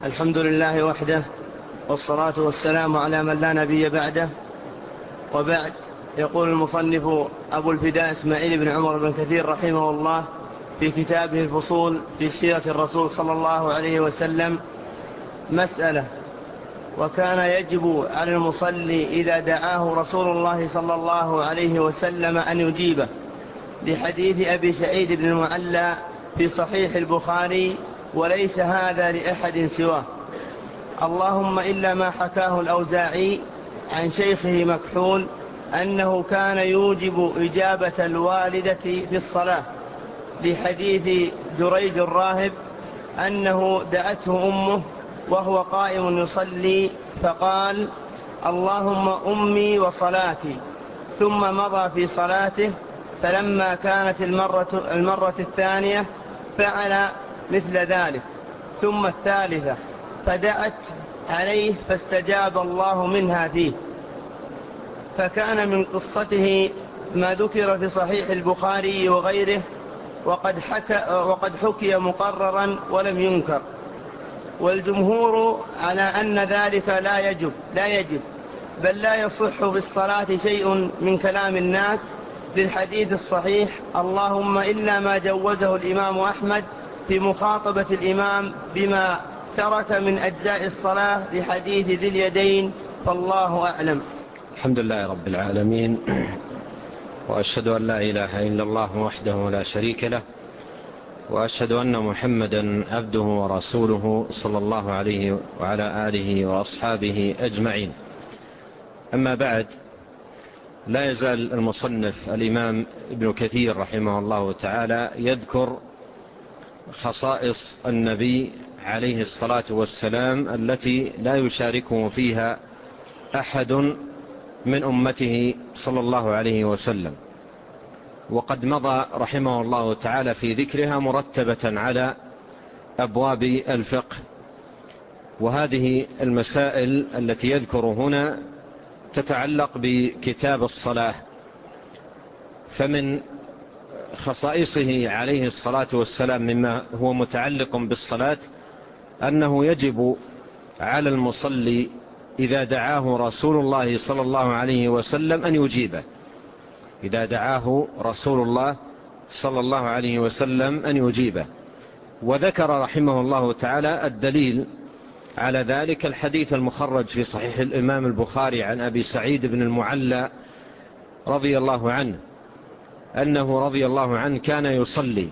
الحمد لله وحده، والصلاة والسلام على من لا نبي بعده. وبعد، يقول المصنف أبو الفداء إسماعيل بن عمر بن كثير رحمه الله في كتابه الفصول في سيرة الرسول صلى الله عليه وسلم: مسألة: وكان يجب على المصلي إذا دعاه رسول الله صلى الله عليه وسلم أن يجيبه، لحديث أبي سعيد بن المعلى في صحيح البخاري: وليس هذا لأحد سواه، اللهم إلا ما حكاه الأوزاعي عن شيخه مكحول أنه كان يوجب إجابة الوالدة في الصلاة، لحديث جريج الراهب أنه دعته أمه وهو قائم يصلي فقال: اللهم أمي وصلاتي، ثم مضى في صلاته، فلما كانت المرة الثانية فعل مثل ذلك، ثم الثالثة، فدعت عليه فاستجاب الله منها فيه. فكان من قصته ما ذكر في صحيح البخاري وغيره، وقد حكي مقررا ولم ينكر. والجمهور على أن ذلك لا يجب، بل لا يصح بالصلاة شيء من كلام الناس، للحديث الصحيح: اللهم إلا ما جوزه الإمام أحمد في مخاطبة الإمام بما ترك من أجزاء الصلاة، لحديث ذي اليدين، فالله أعلم. الحمد لله رب العالمين، وأشهد أن لا إله إلا الله وحده لا شريك له، وأشهد أن محمدا عبده ورسوله صلى الله عليه وعلى آله وأصحابه أجمعين. أما بعد، لا يزال المصنف الإمام ابن كثير رحمه الله تعالى يذكر خصائص النبي عليه الصلاة والسلام التي لا يشاركه فيها أحد من أمته صلى الله عليه وسلم، وقد مضى رحمه الله تعالى في ذكرها مرتبة على أبواب الفقه. وهذه المسائل التي يذكر هنا تتعلق بكتاب الصلاة. فمن خصائصه عليه الصلاة والسلام مما هو متعلق بالصلاة أنه يجب على المصلي إذا دعاه رسول الله صلى الله عليه وسلم أن يجيبه، إذا دعاه رسول الله صلى الله عليه وسلم أن يجيبه. وذكر رحمه الله تعالى الدليل على ذلك الحديث المخرج في صحيح الإمام البخاري عن أبي سعيد بن المعلى رضي الله عنه أنه رضي الله عنه كان يصلي،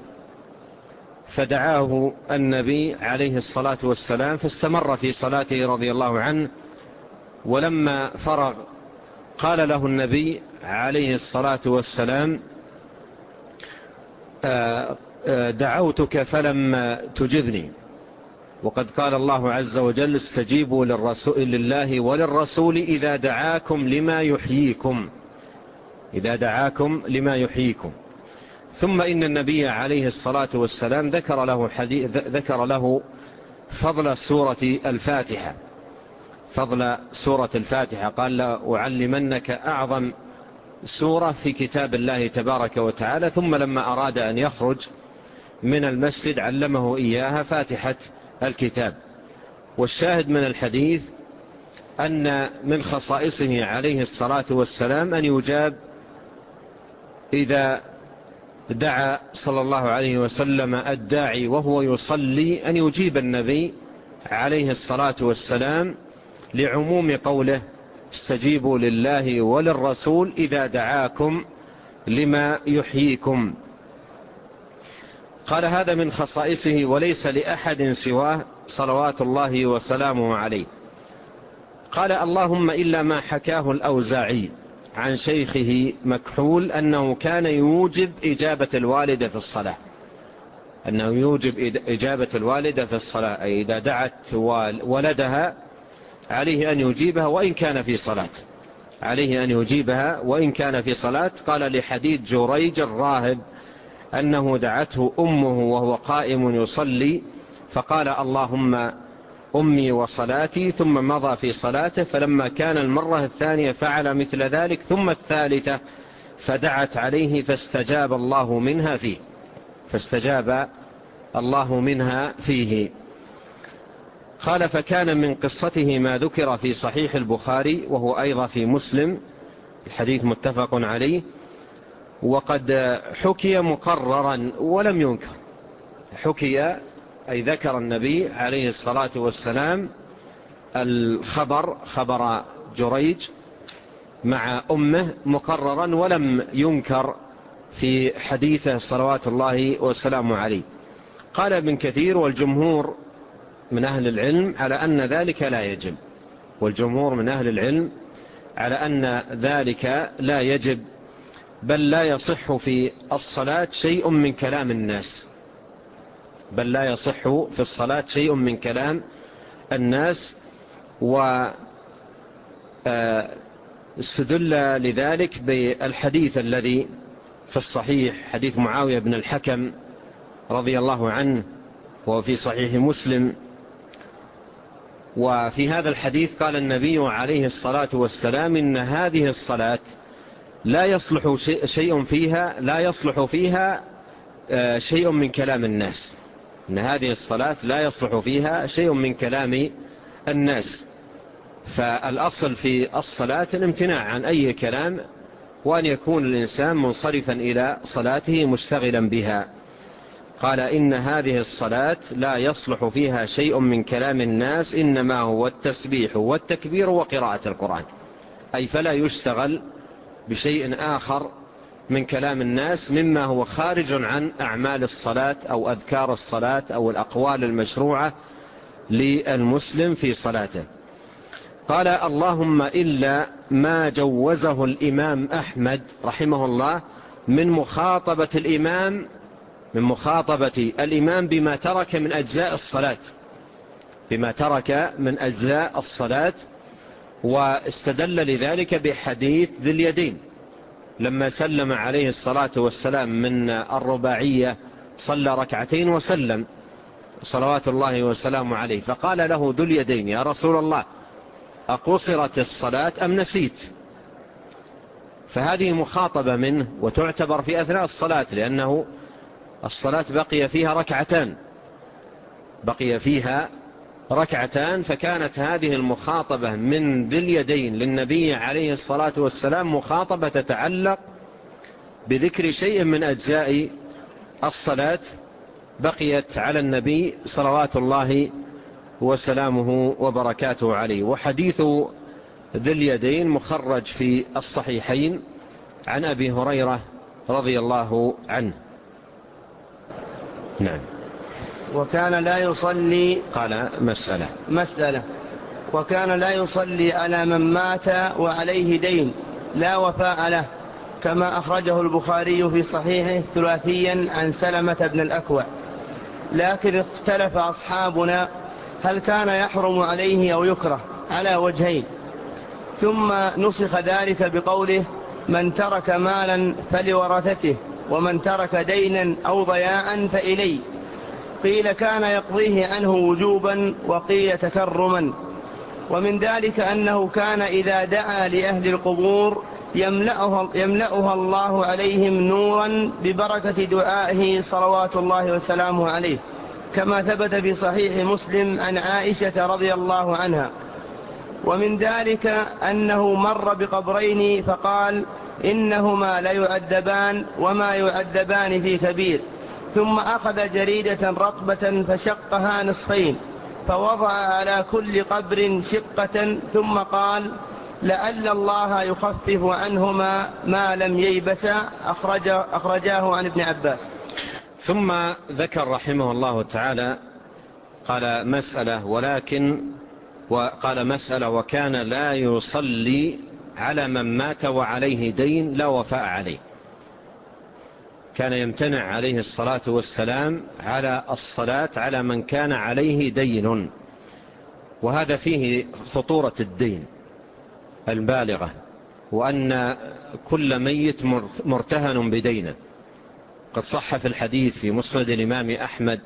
فدعاه النبي عليه الصلاة والسلام فاستمر في صلاته رضي الله عنه، ولما فرغ قال له النبي عليه الصلاة والسلام: دعوتك فلم تجبني. وقد قال الله عز وجل: استجيبوا لله وللرسول إذا دعاكم لما يحييكم، إذا دعاكم لما يحييكم. ثم إن النبي عليه الصلاة والسلام ذكر له فضل سورة الفاتحة، فضل سورة الفاتحة، قال: لأعلمنك أعظم سورة في كتاب الله تبارك وتعالى. ثم لما أراد أن يخرج من المسجد علمه إياها، فاتحة الكتاب. والشاهد من الحديث أن من خصائصه عليه الصلاة والسلام أن يجاب إذا دعا صلى الله عليه وسلم الداعي وهو يصلي، أن يجيب النبي عليه الصلاة والسلام، لعموم قوله: استجيبوا لله وللرسول إذا دعاكم لما يحييكم. قال: هذا من خصائصه وليس لأحد سواه صلوات الله وسلامه عليه. قال: اللهم إلا ما حكاه الأوزاعي عن شيخه مكحول أنه كان يوجب إجابة الوالدة في الصلاة، أنه يوجب إجابة الوالدة في الصلاة، أي إذا دعت ولدها عليه أن يجيبها وإن كان في صلاة، عليه أن يجيبها وإن كان في صلاة. قال: لحديث جريج الراهب أنه دعته أمه وهو قائم يصلي فقال: اللهم أمي وصلاتي، ثم مضى في صلاته، فلما كان المرة الثانية فعل مثل ذلك، ثم الثالثة، فدعت عليه فاستجاب الله منها فيه، فاستجاب الله منها فيه. قال: فكان من قصته ما ذكر في صحيح البخاري وهو أيضا في مسلم، الحديث متفق عليه، وقد حكي مقررا ولم ينكر. حكي أي ذكر النبي عليه الصلاة والسلام الخبر، خبر جريج مع أمه، مقررا ولم ينكر في حديثه صلوات الله والسلام عليه. قال ابن كثير: والجمهور من أهل العلم على أن ذلك لا يجب. والجمهور من أهل العلم على أن ذلك لا يجب، بل لا يصح في الصلاة شيء من كلام الناس، بل لا يصح في الصلاة شيء من كلام الناس. واستدل لذلك بالحديث الذي في الصحيح، حديث معاوية بن الحكم رضي الله عنه، وفي صحيح مسلم. وفي هذا الحديث قال النبي عليه الصلاة والسلام: إن هذه الصلاة لا يصلح شيء فيها، لا يصلح فيها شيء من كلام الناس. إن هذه الصلاة لا يصلح فيها شيء من كلام الناس. فالأصل في الصلاة الامتناع عن أي كلام، وأن يكون الإنسان منصرفا إلى صلاته مشتغلا بها. قال: إن هذه الصلاة لا يصلح فيها شيء من كلام الناس، إنما هو التسبيح والتكبير وقراءة القرآن. أي فلا يشتغل بشيء آخر من كلام الناس مما هو خارج عن أعمال الصلاة أو أذكار الصلاة أو الأقوال المشروعة للمسلم في صلاته. قال: اللهم إلا ما جوزه الإمام أحمد رحمه الله من مخاطبة الإمام بما ترك من أجزاء الصلاة، بما ترك من أجزاء الصلاة. واستدل لذلك بحديث ذي اليدين لما سلم عليه الصلاة والسلام من الرباعية، صلى ركعتين وسلم صلوات الله وسلامه عليه، فقال له ذو اليدين: يا رسول الله، أقصرت الصلاة أم نسيت؟ فهذه مخاطبة منه وتعتبر في أثناء الصلاة، لأنه الصلاة بقي فيها ركعتان، فكانت هذه المخاطبة من ذي اليدين للنبي عليه الصلاة والسلام مخاطبة تتعلق بذكر شيء من أجزاء الصلاة بقيت على النبي صلوات الله وسلامه وبركاته عليه. وحديث ذي اليدين مخرج في الصحيحين عن أبي هريرة رضي الله عنه. نعم. وكان لا يصلي، قال مسألة وكان لا يصلي على من مات وعليه دين لا وفاء له، كما أخرجه البخاري في صحيحه ثلاثيا عن سلمة بن الأكوع. لكن اختلف أصحابنا هل كان يحرم عليه أو يكره، على وجهين. ثم نسخ ذلك بقوله: من ترك مالا فلورثته، ومن ترك دينا أو ضياعا فإلي. قيل كان يقضيه عنه وجوبا، وقيل تكرما. ومن ذلك أنه كان إذا دعا لأهل القبور يملأها الله عليهم نورا ببركة دعائه صلوات الله وسلامه عليه، كما ثبت في صحيح مسلم عن عائشة رضي الله عنها. ومن ذلك أنه مر بقبرين فقال: إنهما ليعذبان وما يعذبان في كبير. ثم أخذ جريدة رطبة فشقها نصفين، فوضع على كل قبر شقة، ثم قال: لعل الله يخفف عنهما ما لم ييبسا. أخرجاه عن ابن عباس. ثم ذكر رحمه الله تعالى قال مسألة وكان لا يصلي على من مات وعليه دين لا وفاء عليه. كان يمتنع عليه الصلاة والسلام على الصلاة على من كان عليه دين، وهذا فيه خطورة الدين البالغة، وأن كل ميت مرتهن بدينه. قد صح في الحديث في مسند الإمام أحمد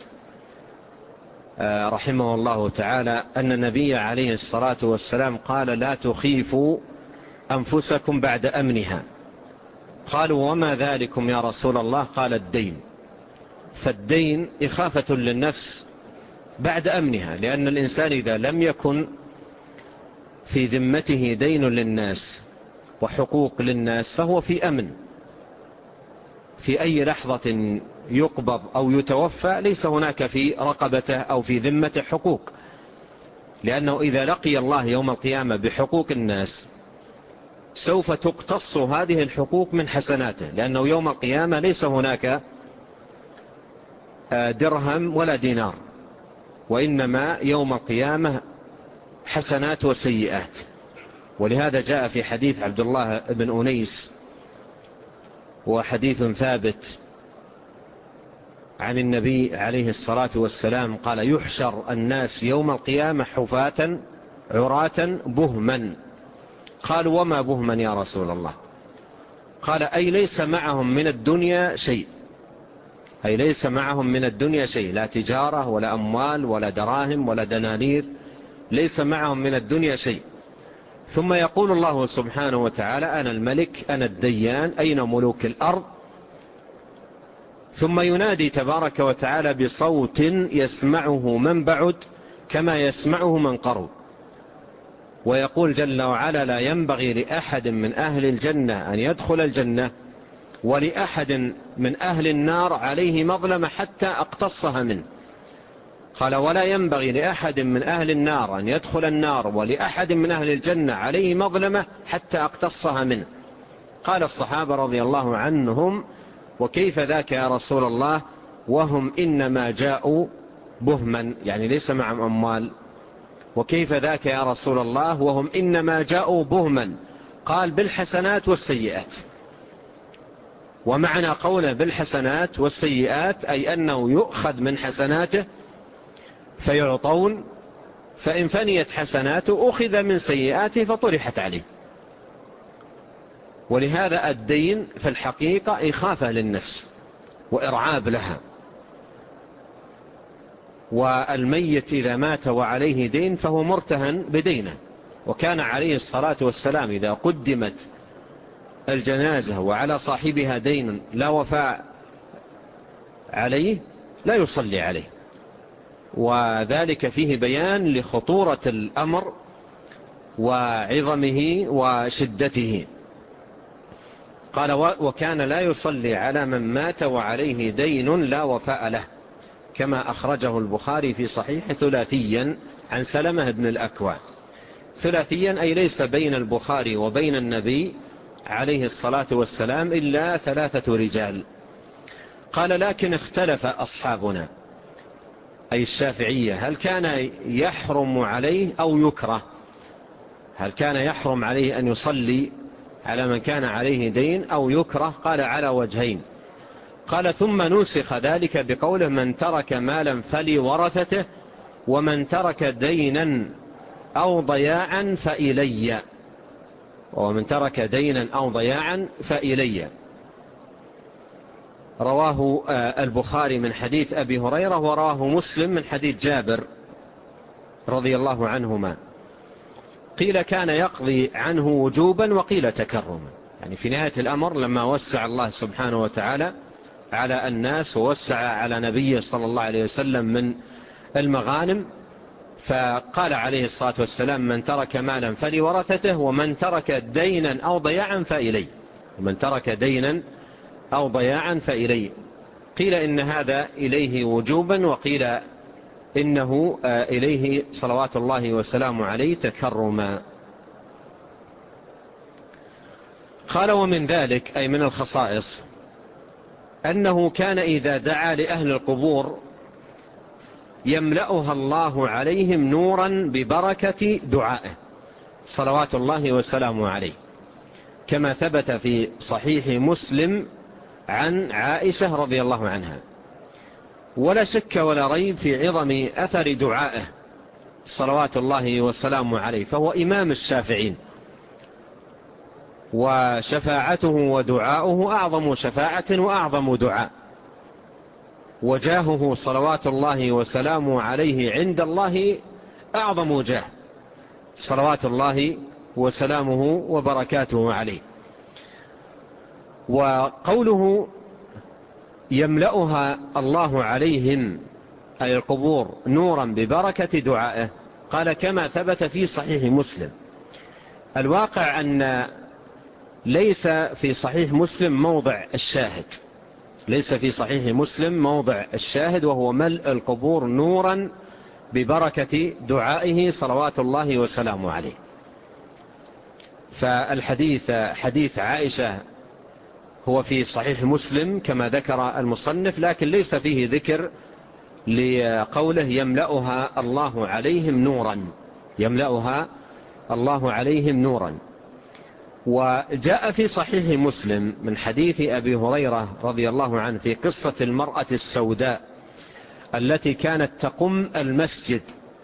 رحمه الله تعالى أن النبي عليه الصلاة والسلام قال: لا تخيفوا أنفسكم بعد أمنها. قالوا: وما ذلكم يا رسول الله؟ قال: الدين. فالدين إخافة للنفس بعد أمنها، لأن الإنسان إذا لم يكن في ذمته دين للناس وحقوق للناس فهو في أمن. في أي لحظة يقبض أو يتوفى ليس هناك في رقبته أو في ذمته حقوق، لأنه إذا لقي الله يوم القيامة بحقوق الناس سوف تقتص هذه الحقوق من حسناته، لأنه يوم القيامة ليس هناك درهم ولا دينار، وإنما يوم القيامة حسنات وسيئات. ولهذا جاء في حديث عبد الله بن أنيس، وحديث ثابت عن النبي عليه الصلاة والسلام قال: يحشر الناس يوم القيامة حفاة عراة بهما. قالوا: وما بهما يا رسول الله؟ قال: أي ليس معهم من الدنيا شيء، أي ليس معهم من الدنيا شيء، لا تجارة ولا أموال ولا دراهم ولا دنانير، ليس معهم من الدنيا شيء. ثم يقول الله سبحانه وتعالى: أنا الملك أنا الديان أين ملوك الأرض؟ ثم ينادي تبارك وتعالى بصوت يسمعه من بعد كما يسمعه من قرب، ويقول جل وعلا: لا ينبغي لأحد من أهل الجنة أن يدخل الجنة ولأحد من أهل النار عليه مظلمة حتى أقتصها منه. قال: ولا ينبغي لأحد من أهل النار أن يدخل النار ولأحد من أهل الجنة عليه مظلمة حتى أقتصها منه. قال الصحابة رضي الله عنهم: وكيف ذاك يا رسول الله وهم إنما جاءوا بهما، يعني ليس معهم أموال؟ وكيف ذاك يا رسول الله وهم إنما جاءوا بهما؟ قال: بالحسنات والسيئات. ومعنى قوله بالحسنات والسيئات أي أنه يؤخذ من حسناته فيعطون، فإن فنيت حسناته أخذ من سيئاته فطرحت عليه. ولهذا الدين في الحقيقة إخافة للنفس وإرعاب لها. والميت إذا مات وعليه دين فهو مرتهن بدينه، وكان عليه الصلاة والسلام إذا قدمت الجنازة وعلى صاحبها دين لا وفاء عليه لا يصلي عليه، وذلك فيه بيان لخطورة الأمر وعظمه وشدته. قال: وكان لا يصلي على من مات وعليه دين لا وفاء له، كما أخرجه البخاري في صحيح ثلاثيا عن سلمة بن الأكوع. ثلاثيا أي ليس بين البخاري وبين النبي عليه الصلاة والسلام إلا 3 رجال. قال: لكن اختلف أصحابنا أي الشافعية هل كان يحرم عليه أو يكره؟ هل كان يحرم عليه أن يصلي على من كان عليه دين أو يكره؟ قال: على وجهين. قال: ثم نسخ ذلك بقوله: من ترك مالا فلورثته ومن ترك دينا أو ضياعا فإلي، ومن ترك دينا أو ضياعا فإلي. رواه البخاري من حديث أبي هريرة، ورواه مسلم من حديث جابر رضي الله عنهما. قيل كان يقضي عنه وجوبا وقيل تكرما، يعني في نهاية الأمر لما وسع الله سبحانه وتعالى على الناس ووسع على نبيه صلى الله عليه وسلم من المغانم، فقال عليه الصلاة والسلام: من ترك مالا فلورثته ومن ترك دينا أو ضياعا فإلي، ومن ترك دينا أو ضياعا فإلي. قيل إن هذا إليه وجوبا، وقيل إنه إليه صلوات الله وسلامه عليه تكرما. قال: ومن ذلك أي من الخصائص أنه كان إذا دعا لأهل القبور يملأها الله عليهم نورا ببركة دعائه صلوات الله وسلامه عليه، كما ثبت في صحيح مسلم عن عائشة رضي الله عنها. ولا شك ولا ريب في عظم أثر دعائه صلوات الله وسلامه عليه، فهو إمام الشافعين، وشفاعته ودعاؤه أعظم شفاعة وأعظم دعاء، وجاهه صلوات الله وسلامه عليه عند الله أعظم جاه صلوات الله وسلامه وبركاته عليه. وقوله يملأها الله عليهم أي القبور نورا ببركة دعائه؟ قال كما ثبت في صحيح مسلم. الواقع أن ليس في صحيح مسلم موضع الشاهد، ليس في صحيح مسلم موضع الشاهد، وهو ملء القبور نورا ببركة دعائه صلوات الله وسلامه عليه. فالحديث حديث عائشة هو في صحيح مسلم كما ذكر المصنف، لكن ليس فيه ذكر لقوله يملأها الله عليهم نورا، يملأها الله عليهم نورا. وجاء في صحيح مسلم من حديث أبي هريرة رضي الله عنه في قصة المرأة السوداء التي كانت تقم المسجد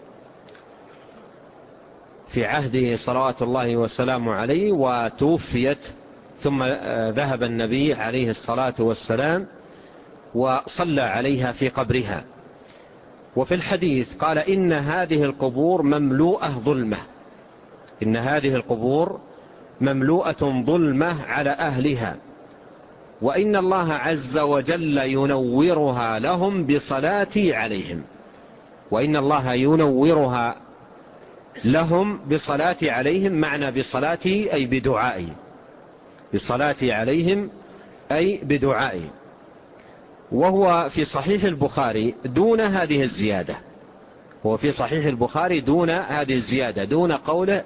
في عهده صلوات الله وسلامه عليه، وتوفيت، ثم ذهب النبي عليه الصلاة والسلام وصلى عليها في قبرها. وفي الحديث قال إن هذه القبور مملوءة ظلمة، إن هذه القبور مملوءة ظلمة على أهلها، وإن الله عز وجل ينورها لهم بصلاتي عليهم، وإن الله ينورها لهم بصلاتي عليهم، معنى بصلاتي أي بدعائي، بصلاتي عليهم أي بدعائي. وهو في صحيح البخاري دون هذه الزيادة، هو في صحيح البخاري دون هذه الزيادة، دون قوله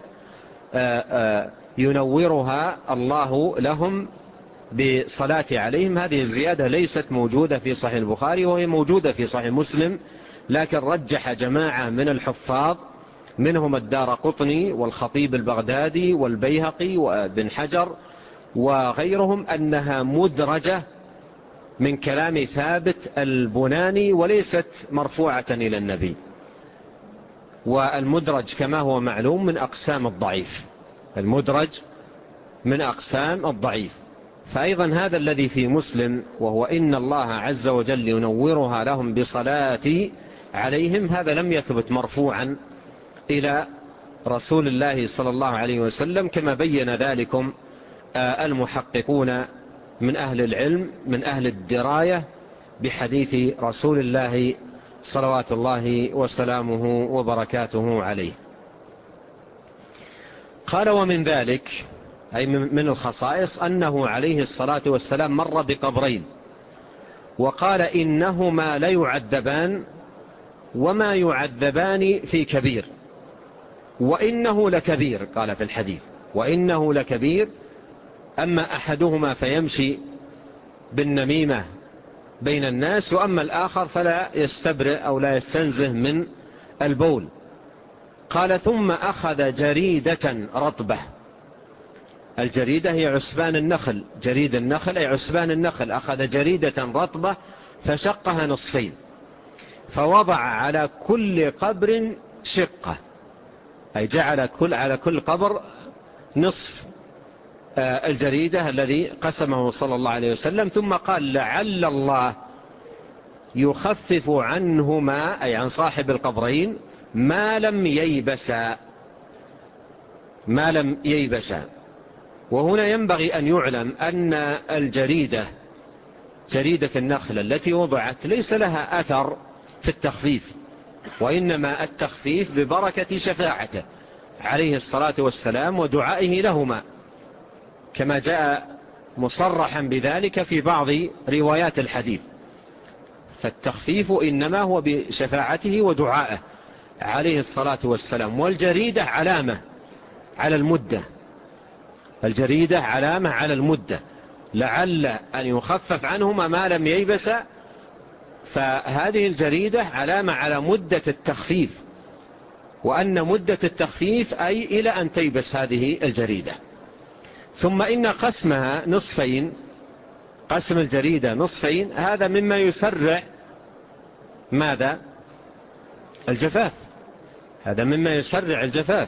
ينورها الله لهم بصلاتي عليهم. هذه الزيادة ليست موجودة في صحيح البخاري، وهي موجودة في صحيح مسلم، لكن رجح جماعة من الحفاظ منهم الدارقطني والخطيب البغدادي والبيهقي وابن حجر وغيرهم أنها مدرجة من كلام ثابت البناني وليست مرفوعة إلى النبي. والمدرج كما هو معلوم من أقسام الضعيف، المدرج من أقسام الضعيف. فأيضا هذا الذي في مسلم وهو إن الله عز وجل ينورها لهم بصلاتي عليهم، هذا لم يثبت مرفوعا إلى رسول الله صلى الله عليه وسلم، كما بين ذلكم المحققون من أهل العلم من أهل الدراية بحديث رسول الله صلوات الله وسلامه وبركاته عليه. قال ومن ذلك أي من الخصائص أنه عليه الصلاة والسلام مر بقبرين وقال إنهما ليعذبان وما يعذبان في كبير وإنه لكبير، قال في الحديث وإنه لكبير، أما أحدهما فيمشي بالنميمة بين الناس، وأما الآخر فلا يستبرئ أو لا يستنزه من البول. قال ثم أخذ جريدة رطبة، الجريدة هي عسبان النخل، جريد النخل أي عسبان النخل، أخذ جريدة رطبة فشقها نصفين فوضع على كل قبر شقة، أي جعل على كل قبر نصف الجريدة الذي قسمه صلى الله عليه وسلم، ثم قال لعل الله يخفف عنهما أي عن صاحب القبرين ما لم ييبسا، ما لم ييبسا. وهنا ينبغي أن يعلم أن الجريدة جريدة النخل التي وضعت ليس لها أثر في التخفيف، وإنما التخفيف ببركة شفاعته عليه الصلاة والسلام ودعائه لهما، كما جاء مصرحا بذلك في بعض روايات الحديث. فالتخفيف إنما هو بشفاعته ودعائه عليه الصلاة والسلام. والجريدة علامة على المدة، الجريدة علامة على المدة، لعل أن يخفف عنهما ما لم ييبس، فهذه الجريدة علامة على مدة التخفيف، وأن مدة التخفيف أي إلى أن تيبس هذه الجريدة. ثم إن قسمها نصفين، قسم الجريدة نصفين، هذا مما يسرع ماذا؟ الجفاف، هذا مما يسرع الجفاف.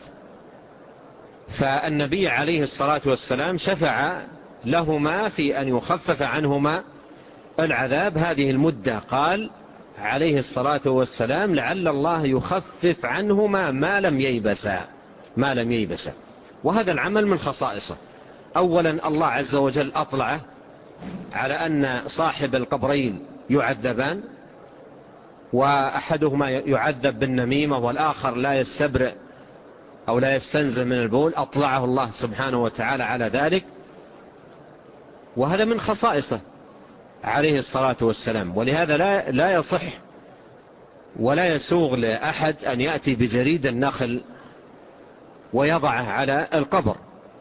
فالنبي عليه الصلاة والسلام شفع لهما في أن يخفف عنهما العذاب هذه المدة، قال عليه الصلاة والسلام لعل الله يخفف عنهما ما لم ييبسا، ما لم ييبسا. وهذا العمل من خصائصه. أولا الله عز وجل أطلع على أن صاحب القبرين يعذبان، وأحدهما يعذب بالنميمة والآخر لا يستبرئ أو لا يستنزه من البول، أطلعه الله سبحانه وتعالى على ذلك، وهذا من خصائصه عليه الصلاة والسلام. ولهذا لا يصح ولا يسوغ لأحد أن يأتي بجريد النخل ويضعه على القبر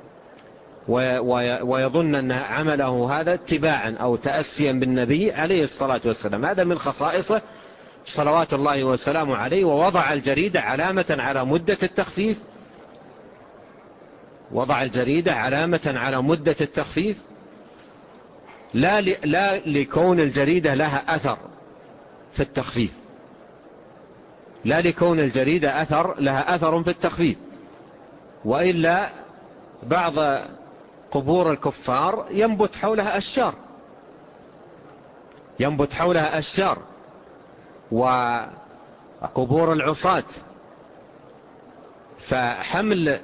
ويظن أن عمله هذا اتباعا أو تأسيا بالنبي عليه الصلاة والسلام. هذا من خصائصه صلوات الله وسلامه عليه. ووضع الجريدة علامة على مدة التخفيف، وضع الجريدة علامة على مدة التخفيف، لا لكون الجريدة لها أثر في التخفيف، لا لكون الجريدة لها أثر في التخفيف، وإلا بعض قبور الكفار ينبت حولها أشجار، ينبت حولها أشجار، وقبور العصاة، فحمل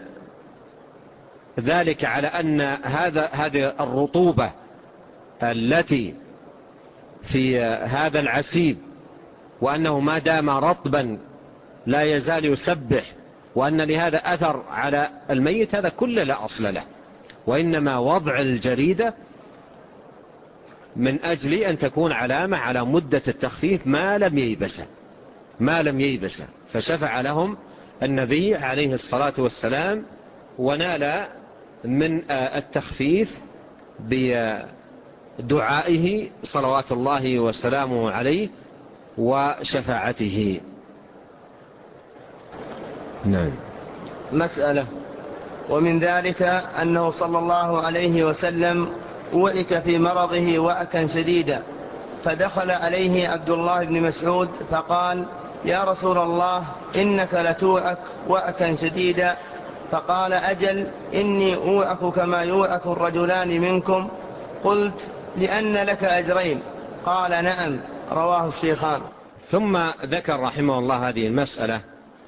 ذلك على أن هذه الرطوبة التي في هذا العسيب وأنه ما دام رطبا لا يزال يسبح وأن لهذا أثر على الميت، هذا كله لا أصل له. وإنما وضع الجريدة من أجل أن تكون علامة على مدة التخفيف ما لم ييبس. فشفع لهم النبي عليه الصلاة والسلام ونال من التخفيف بدعائه صلوات الله وسلامه عليه وشفاعته. نعم. مسألة: ومن ذلك أنه صلى الله عليه وسلم وعك في مرضه وعكا شديدا، فدخل عليه عبد الله بن مسعود فقال: يا رسول الله، إنك لتوعك وعكا شديدا. فقال: أجل، إني أوعك كما يوعك الرجلان منكم. قلت: لأن لك أجرين؟ قال: نعم. رواه الشيخان. ثم ذكر رحمه الله هذه المسألة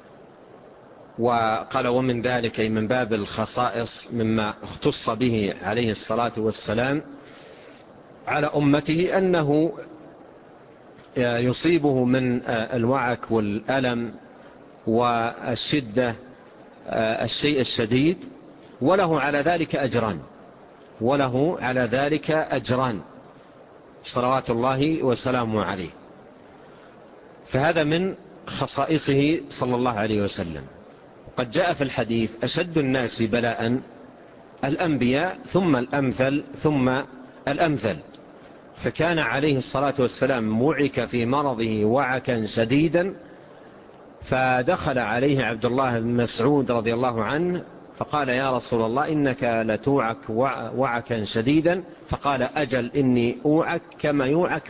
وقال: ومن ذلك، أي من باب الخصائص مما اختص به عليه الصلاة والسلام على أمته، أنه يصيبه من الوعك والألم والشدة الشيء الشديد، وله على ذلك أجران صلوات الله وسلامه عليه. فهذا من خصائصه صلى الله عليه وسلم. قد جاء في الحديث: أشد الناس بلاء الأنبياء ثم الأمثل ثم الأمثل. فكان عليه الصلاة والسلام وعك في مرضه وعكا شديدا، فدخل عليه عبد الله بن مسعود رضي الله عنه فقال: يا رسول الله، إنك لتوعك وعكا شديدا. فقال: أجل، إني أوعك كما يوعك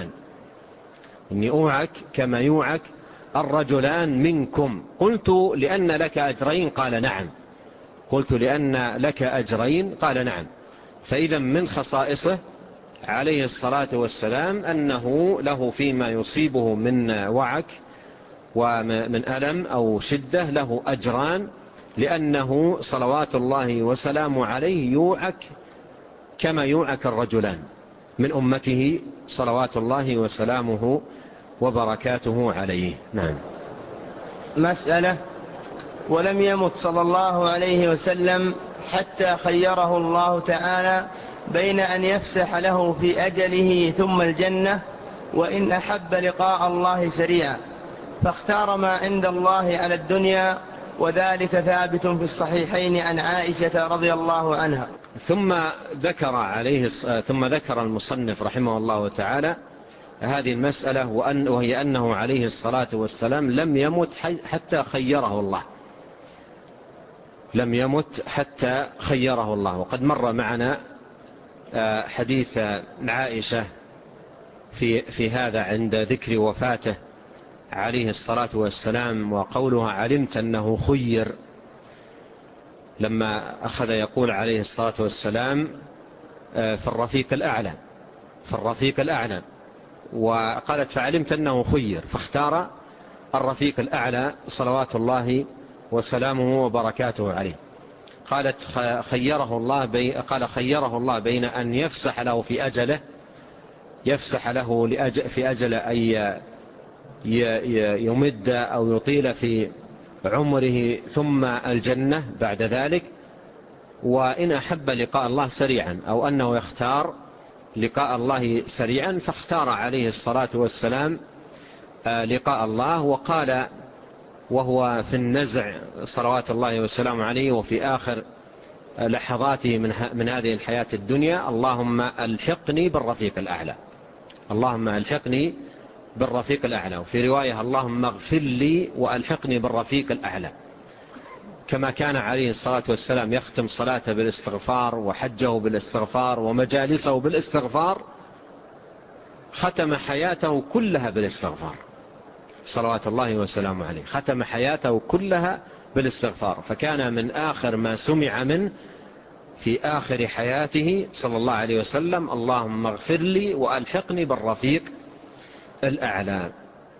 الرجلان منكم. قلت: لأن لك أجرين؟ قال: نعم. قلت: لأن لك أجرين؟ قال: نعم. فإذا من خصائصه عليه الصلاة والسلام أنه له فيما يصيبه من وعك ومن ألم أو شدة له أجران، لأنه صلوات الله وسلامه عليه يوعك كما يوعك الرجلان من أمته صلوات الله وسلامه وبركاته عليه. نعم. مسألة: ولم يمت صلى الله عليه وسلم حتى خيره الله تعالى بين أن يفسح له في أجله ثم الجنة، وإن أحب لقاء الله سريعا، فاختار ما عند الله على الدنيا، وذلك ثابت في الصحيحين عن عائشة رضي الله عنها. ثم ذكر المصنف رحمه الله تعالى هذه المسألة، وهي أنه عليه الصلاة والسلام لم يمت حتى خيره الله. وقد مر معنا حديث عائشة في هذا عند ذكر وفاته عليه الصلاة والسلام، وقولها: علمت أنه خير، لما أخذ يقول عليه الصلاة والسلام في الرفيق الأعلى، وقالت: فعلمت أنه خير، فاختار الرفيق الأعلى صلوات الله وسلامه وبركاته عليه. قالت: خيره الله بين أن يفسح له في أجله، في أجل أي يمد أو يطيل في عمره ثم الجنة بعد ذلك، وإن أحب لقاء الله سريعا أو أنه يختار لقاء الله سريعا فاختار عليه الصلاة والسلام لقاء الله. وقال وهو في النزع صلوات الله وسلامه عليه وفي آخر لحظاته من هذه الحياة الدنيا: اللهم ألحقني بالرفيق الأعلى، اللهم ألحقني بالرفيق الأعلى. وفي رواية: اللهم اغفر لي وألحقني بالرفيق الأعلى. كما كان عليه الصلاة والسلام يختم صلاته بالاستغفار وحجه بالاستغفار ومجالسه بالاستغفار، ختم حياته كلها بالاستغفار صلوات الله وسلامه عليه، ختم حياته كلها بالاستغفار. فكان من آخر ما سمع منه في آخر حياته صلى الله عليه وسلم: اللهم اغفر لي وألحقني بالرفيق الأعلى.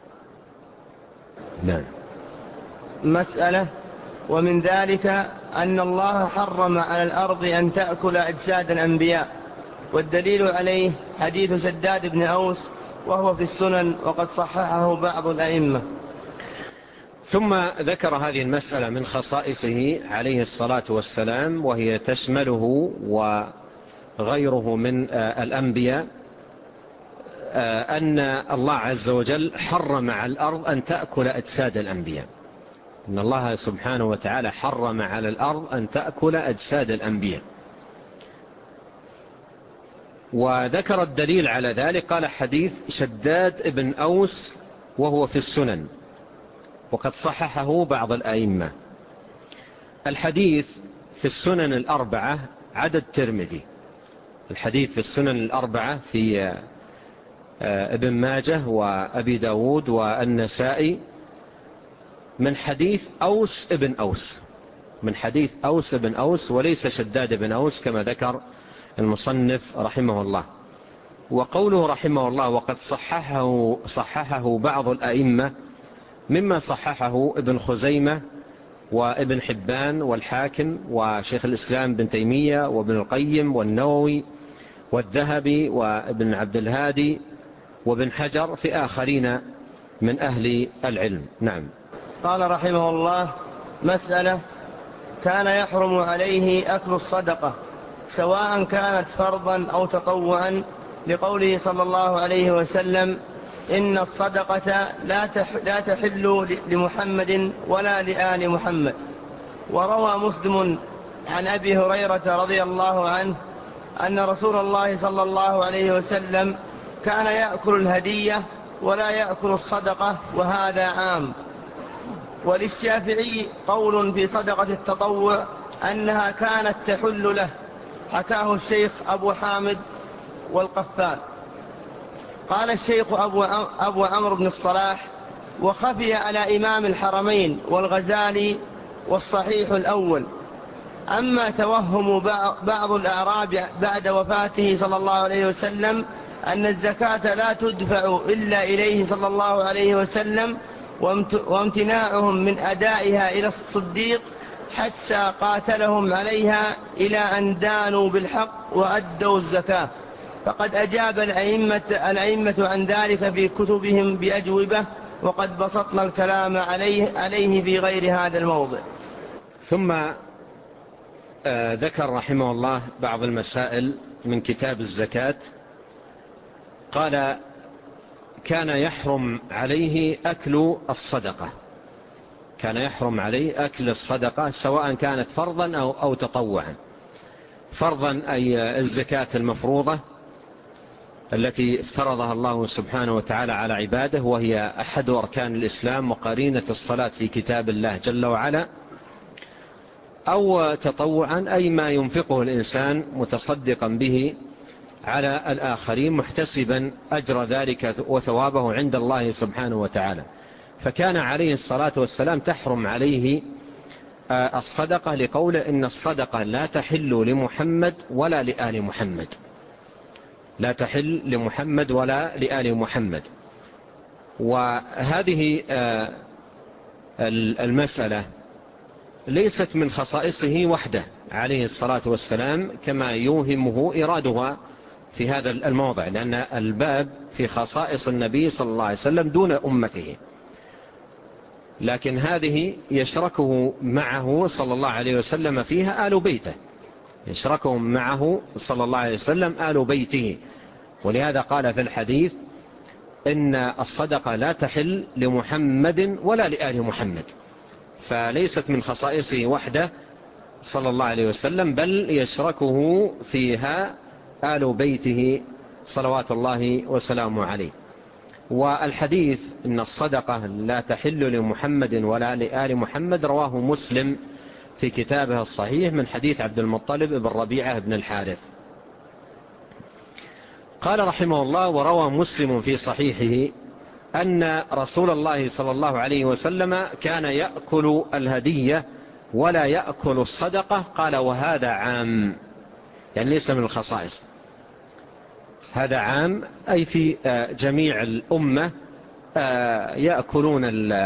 نعم. مسألة: ومن ذلك أن الله حرم على الأرض أن تأكل أجساد الأنبياء، والدليل عليه حديث شداد بن أوس وهو في السنن وقد صححه بعض الأئمة. ثم ذكر هذه المسألة من خصائصه عليه الصلاة والسلام، وهي تشمله وغيره من الأنبياء، أن الله عز وجل حرم على الأرض أن تأكل أجساد الأنبياء. إن الله سبحانه وتعالى حرم على الأرض أن تأكل أجساد الأنبياء. وذكر الدليل على ذلك، قال: حديث شداد بن أوس وهو في السنن وقد صححه بعض الأئمة. الحديث في السنن الأربعة عدد ترمذي، الحديث في السنن الأربعة في ابن ماجه وأبي داود والنسائي من حديث أوس ابن أوس، من حديث أوس ابن أوس وليس شداد بن أوس كما ذكر المصنف رحمه الله. وقوله رحمه الله وقد صححه بعض الأئمة، مما صححه ابن خزيمة وابن حبان والحاكم وشيخ الإسلام بن تيمية وابن القيم والنووي والذهبي وابن عبد الهادي وابن حجر في آخرين من أهل العلم. نعم. قال رحمه الله: مسألة: كان يحرم عليه أكل الصدقة سواء كانت فرضا أو تطوعا، لقوله صلى الله عليه وسلم: إن الصدقة لا تحل لمحمد ولا لآل محمد. وروى مسلم عن أبي هريرة رضي الله عنه أن رسول الله صلى الله عليه وسلم كان يأكل الهدية ولا يأكل الصدقة، وهذا عام. وللشافعي قول في صدقة التطوع أنها كانت تحل له، حكاه الشيخ أبو حامد والقفال. قال الشيخ أبو عمرو بن الصلاح: وخفي على إمام الحرمين والغزالي والصحيح الأول. أما توهم بعض الأعراب بعد وفاته صلى الله عليه وسلم أن الزكاة لا تدفع إلا إليه صلى الله عليه وسلم، وامتناعهم من أدائها إلى الصديق حتى قاتلهم عليها إلى أن دانوا بالحق وأدوا الزكاة، فقد أجاب الأئمة عن ذلك في كتبهم بأجوبة، وقد بسطنا الكلام عليه في غير هذا الموضع. ثم ذكر رحمه الله بعض المسائل من كتاب الزكاة. قال: كان يحرم عليه أكل الصدقة، كان يحرم عليه أكل الصدقة سواء كانت فرضا أو تطوعا. فرضا أي الزكاة المفروضة التي افترضها الله سبحانه وتعالى على عباده، وهي أحد أركان الإسلام وقرينة الصلاة في كتاب الله جل وعلا. أو تطوعا أي ما ينفقه الإنسان متصدقا به على الآخرين محتسبا أجر ذلك وثوابه عند الله سبحانه وتعالى. فكان عليه الصلاة والسلام تحرم عليه الصدقة لقوله: إن الصدقة لا تحل لمحمد ولا لآل محمد، لا تحل لمحمد ولا لآل محمد. وهذه المسألة ليست من خصائصه وحده عليه الصلاة والسلام كما يوهمه إرادها في هذا الموضع، لأن الباب في خصائص النبي صلى الله عليه وسلم دون أمته، لكن هذه يشركه معه صلى الله عليه وسلم فيها آل بيته، يشركهم معه صلى الله عليه وسلم آل بيته. ولهذا قال في الحديث إن الصدقة لا تحل لمحمد ولا لآل محمد، فليست من خصائصه وحده صلى الله عليه وسلم، بل يشركه فيها آل بيته صلوات الله وسلامه عليه. والحديث إن الصدقة لا تحل لمحمد ولا لآل محمد رواه مسلم في كتابه الصحيح من حديث عبد المطلب بن ربيعة بن الحارث. قال رحمه الله: وروى مسلم في صحيحه أن رسول الله صلى الله عليه وسلم كان يأكل الهدية ولا يأكل الصدقة. قال: وهذا عام، يعني ليس من الخصائص، هذا عام أي في جميع الأمة يأكلون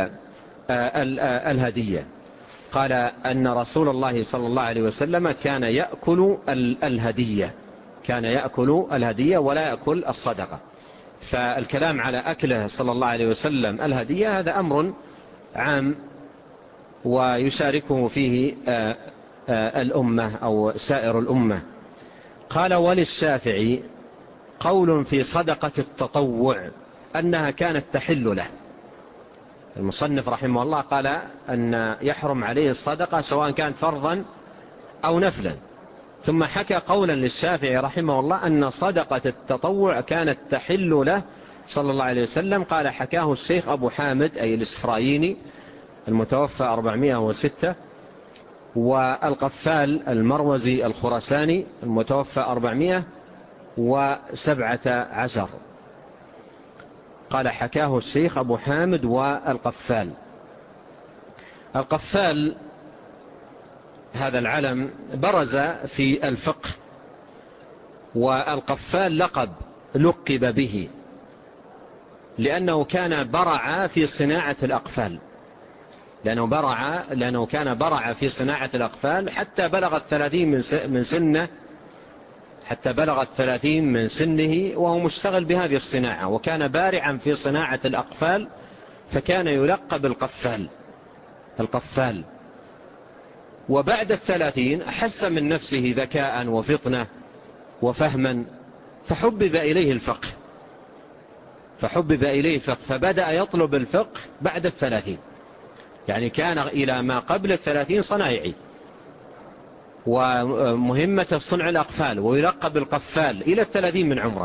الهدية. قال أن رسول الله صلى الله عليه وسلم كان يأكل الهدية، كان يأكل الهدية ولا يأكل الصدقة. فالكلام على أكله صلى الله عليه وسلم الهدية هذا أمر عام ويشاركه فيه الأمة أو سائر الأمة. قال: وللشافعي قول في صدقة التطوع أنها كانت تحل له. المصنف رحمه الله قال أن يحرم عليه الصدقة سواء كانت فرضا أو نفلا، ثم حكى قولا للشافعي رحمه الله أن صدقة التطوع كانت تحل له صلى الله عليه وسلم. قال: حكاه الشيخ أبو حامد أي الإسفرايني المتوفى 406، والقفال المروزي الخراساني المتوفى 417. قال: حكاه الشيخ أبو حامد والقفال. القفال هذا العلم برز في الفقه، والقفال لقب به لأنه كان برع في صناعة الأقفال، لأنه كان برع في صناعة الأقفال حتى بلغت 30 من سنه، حتى بلغت 30 من سنه وهو مشتغل بهذه الصناعة، وكان بارعا في صناعة الأقفال، فكان يلقب القفال. وبعد 30 أحس من نفسه ذكاء وفطنة وفهما، فحبب إليه الفقه، فبدأ يطلب الفقه بعد 30، يعني كان إلى ما قبل 30 صنايعي، ومهمة صنع الأقفال، ويلقب القفال إلى 30 من عمره.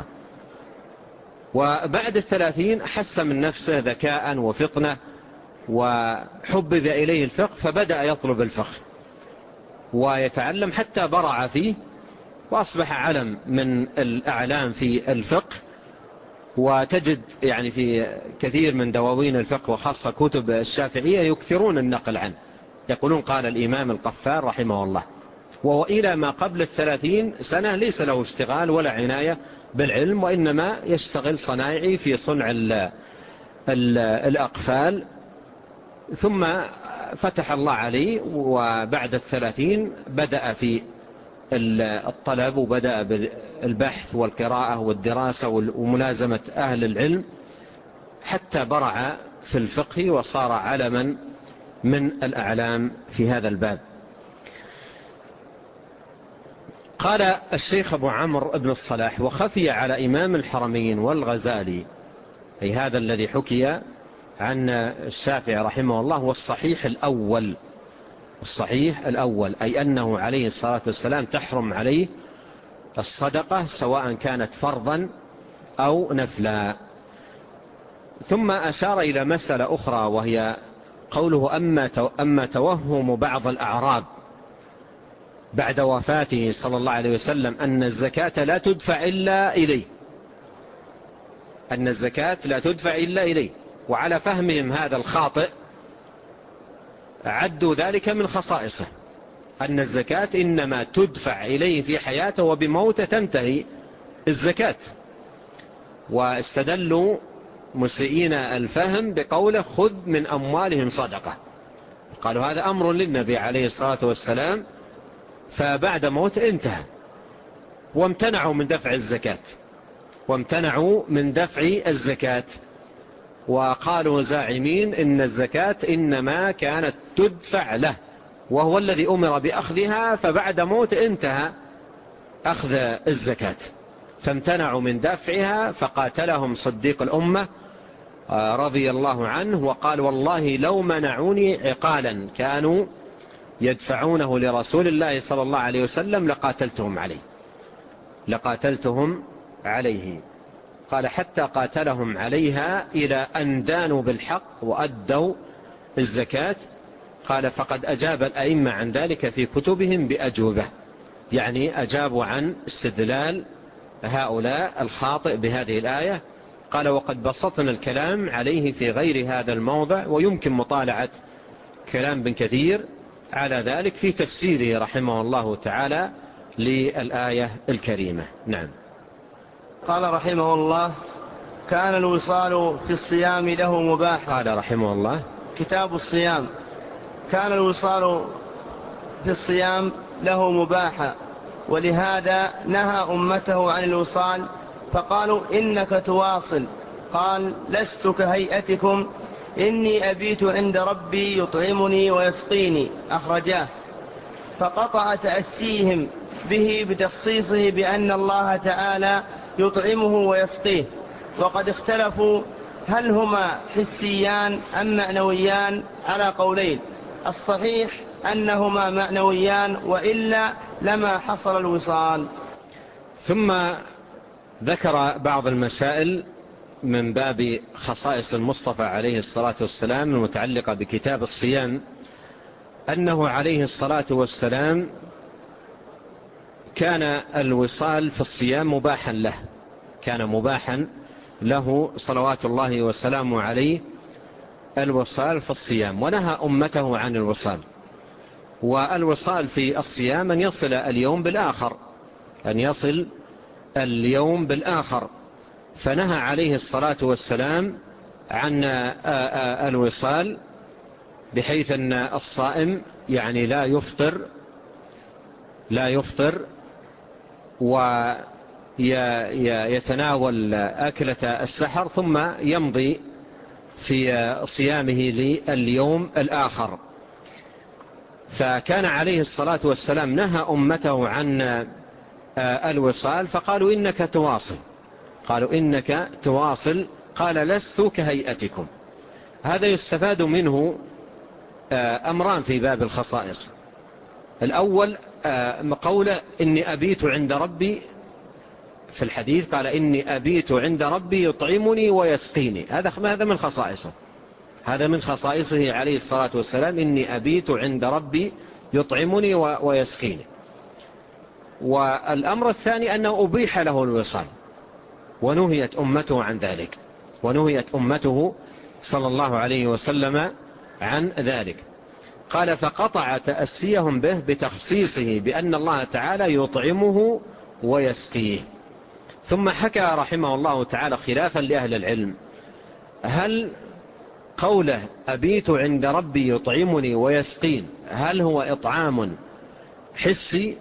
وبعد 30 أحس من نفسه ذكاء وفطنة وحبب إليه الفقه، فبدأ يطلب الفقه ويتعلم حتى برع فيه، وأصبح علم من الأعلام في الفقه. وتجد يعني في كثير من دواوين الفقه وخاصة كتب الشافعية يكثرون النقل عنه، يقولون قال الإمام القفال رحمه الله. وإلى ما قبل 30 سنة ليس له اشتغال ولا عناية بالعلم، وإنما يشتغل صنايعي في صنع الأقفال. ثم فتح الله عليه، وبعد 30 بدأ في الطلب، وبدأ بالبحث والقراءة والدراسة وملازمة أهل العلم، حتى برع في الفقه وصار علما من الأعلام في هذا الباب. قال الشيخ أبو عمرو بن الصلاح: وخفي على إمام الحرمين والغزالي، أي هذا الذي حكي عن الشافعي رحمه الله، والصحيح الأول أي أنه عليه الصلاة والسلام تحرم عليه الصدقة سواء كانت فرضا أو نفلا. ثم أشار إلى مسألة أخرى، وهي قوله: أما توهم بعض الأعراب بعد وفاته صلى الله عليه وسلم أن الزكاة لا تدفع إلا إليه، وعلى فهمهم هذا الخاطئ عدوا ذلك من خصائصه، أن الزكاة إنما تدفع إليه في حياته، وبموته تنتهي الزكاة. واستدلوا مسيئين الفهم بقوله: خذ من أموالهم صدقة. قالوا هذا أمر للنبي عليه الصلاة والسلام، فبعد موت انتهى، وامتنعوا من دفع الزكاة وقالوا زاعمين إن الزكاة إنما كانت تدفع له وهو الذي أمر بأخذها، فبعد موت انتهى أخذ الزكاة، فامتنعوا من دفعها. فقاتلهم صديق الأمة رضي الله عنه وقال والله لو منعوني عقالا كانوا يدفعونه لرسول الله صلى الله عليه وسلم لقاتلتهم عليه. قال حتى قاتلهم عليها إلى أن دانوا بالحق وأدوا الزكاة. قال فقد أجاب الأئمة عن ذلك في كتبهم بأجوبة، يعني أجابوا عن استدلال هؤلاء الخاطئ بهذه الآية. قال وقد بسطنا الكلام عليه في غير هذا الموضع، ويمكن مطالعة كلام ابن كثير على ذلك في تفسيره رحمه الله تعالى للآية الكريمة. نعم. قال رحمه الله كان الوصال في الصيام له مباحا. قال رحمه الله كتاب الصيام. كان الوصال في الصيام له مباحا، ولهذا نهى أمته عن الوصال فقالوا إنك تواصل. قال لست كهيئتكم إني أبيت عند ربي يطعمني ويسقيني، أخرجاه. فقطع تأسيهم به بتخصيصه بأن الله تعالى يطعمه ويسقيه. وقد اختلفوا هل هما حسيان أم معنويان على قولين، الصحيح أنهما معنويان وإلا لما حصل الوصال. ثم ذكر بعض المسائل من باب خصائص المصطفى عليه الصلاة والسلام المتعلقة بكتاب الصيام، أنه عليه الصلاة والسلام كان الوصال في الصيام مباحا له، كان مباحا له صلوات الله وسلامه عليه الوصال في الصيام، ونهى أمته عن الوصال. والوصال في الصيام أن يصل اليوم بالآخر، فنهى عليه الصلاة والسلام عن الوصال، بحيث أن الصائم يعني لا يفطر ويتناول أكلة السحر ثم يمضي في صيامه لليوم الآخر. فكان عليه الصلاة والسلام نهى أمته عن الوصال، فقالوا إنك تواصل. قال لست كهيئتكم. هذا يستفاد منه أمران في باب الخصائص. الأول قوله إني أبيت عند ربي، في الحديث قال إني أبيت عند ربي يطعمني ويسقيني، هذا من خصائصه عليه الصلاة والسلام، إني أبيت عند ربي يطعمني ويسقيني. والأمر الثاني أنه أبيح له الوصال ونهيت أمته عن ذلك، ونهيت أمته صلى الله عليه وسلم عن ذلك. قال فقطع تأسيهم به بتخصيصه بأن الله تعالى يطعمه ويسقيه. ثم حكى رحمه الله تعالى خلافا لأهل العلم، هل قوله أبيت عند ربي يطعمني ويسقين هل هو إطعام حسي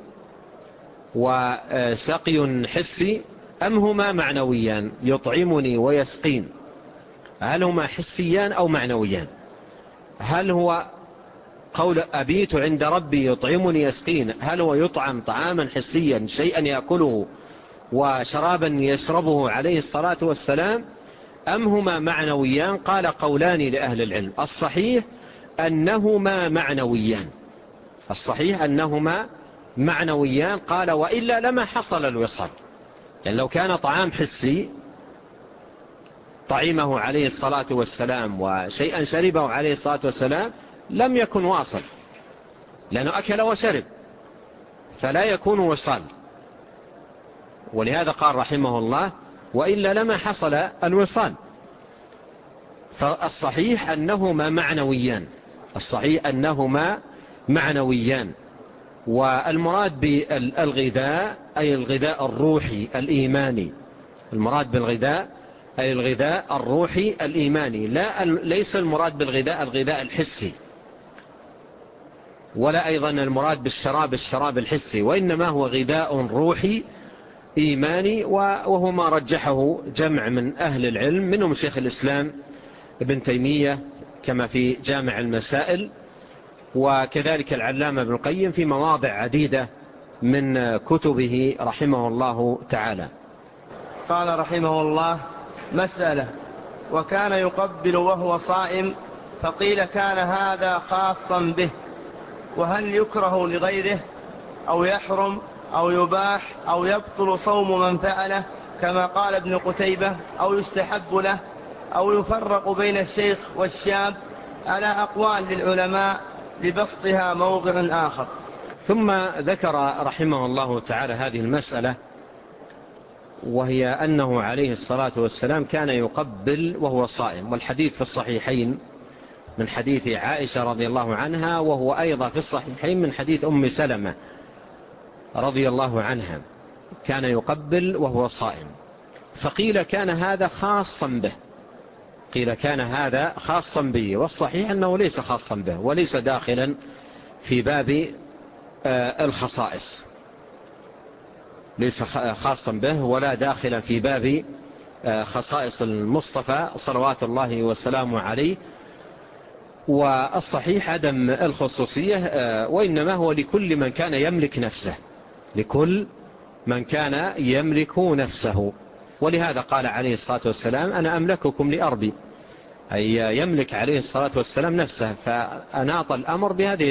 وسقي حسي أم هما معنويان؟ يطعمني ويسقين هل هما حسيان أو معنويان؟ هل هو قول أبيت عند ربي يطعمني يسقين هل هو يطعم طعاما حسيا شيئا يأكله وشرابا يشربه عليه الصلاة والسلام، أم هما معنويان؟ قال قولان لأهل العلم، الصحيح أنهما معنويان. قال وإلا لما حصل الوصال، يعني لو كان طعام حسي طعيمه عليه الصلاة والسلام وشيئا شربه عليه الصلاة والسلام لم يكن واصل، لأنه أكل وشرب فلا يكون وصال. ولهذا قال رحمه الله وإلا لما حصل الوصال. فالصحيح أنهما معنويان. والمراد بالغذاء أي الغذاء الروحي الإيماني، المراد بالغذاء أي الغذاء الروحي الإيماني، ليس المراد بالغذاء الغذاء الحسي، ولا أيضا المراد بالشراب الحسي، وإنما هو غذاء روحي إيماني، وهو ما رجحه جمع من أهل العلم، منهم شيخ الإسلام ابن تيمية كما في جامع المسائل، وكذلك العلامة ابن القيم في مواضع عديدة من كتبه رحمه الله تعالى. قال رحمه الله: مسألة: وكان يقبل وهو صائم، فقيل كان هذا خاصا به، وهل يكره لغيره أو يحرم أو يباح أو يبطل صوم من فعله كما قال ابن قتيبة، أو يستحب له، أو يفرق بين الشيخ والشاب؟ على أقوال للعلماء لبسطها موضع آخر. ثم ذكر رحمه الله تعالى هذه المسألة، وهي أنه عليه الصلاة والسلام كان يقبل وهو صائم، والحديث في الصحيحين من حديث عائشة رضي الله عنها، وهو أيضا في الصحيحين من حديث أم سلمة رضي الله عنها، كان يقبل وهو صائم. فقيل كان هذا خاصا به، قيل كان هذا خاصا به، والصحيح أنه ليس خاصا به وليس داخلا في باب الخصائص، ليس خاصا به ولا داخلا في باب خصائص المصطفى صلوات الله وسلامه عليه. والصحيح عدم الخصوصية، وإنما هو لكل من كان يملك نفسه، لكل من كان يملك نفسه. ولهذا قال عليه الصلاة والسلام: أنا أملككم لأربي، أي يملك عليه الصلاة والسلام نفسه، فأناط الأمر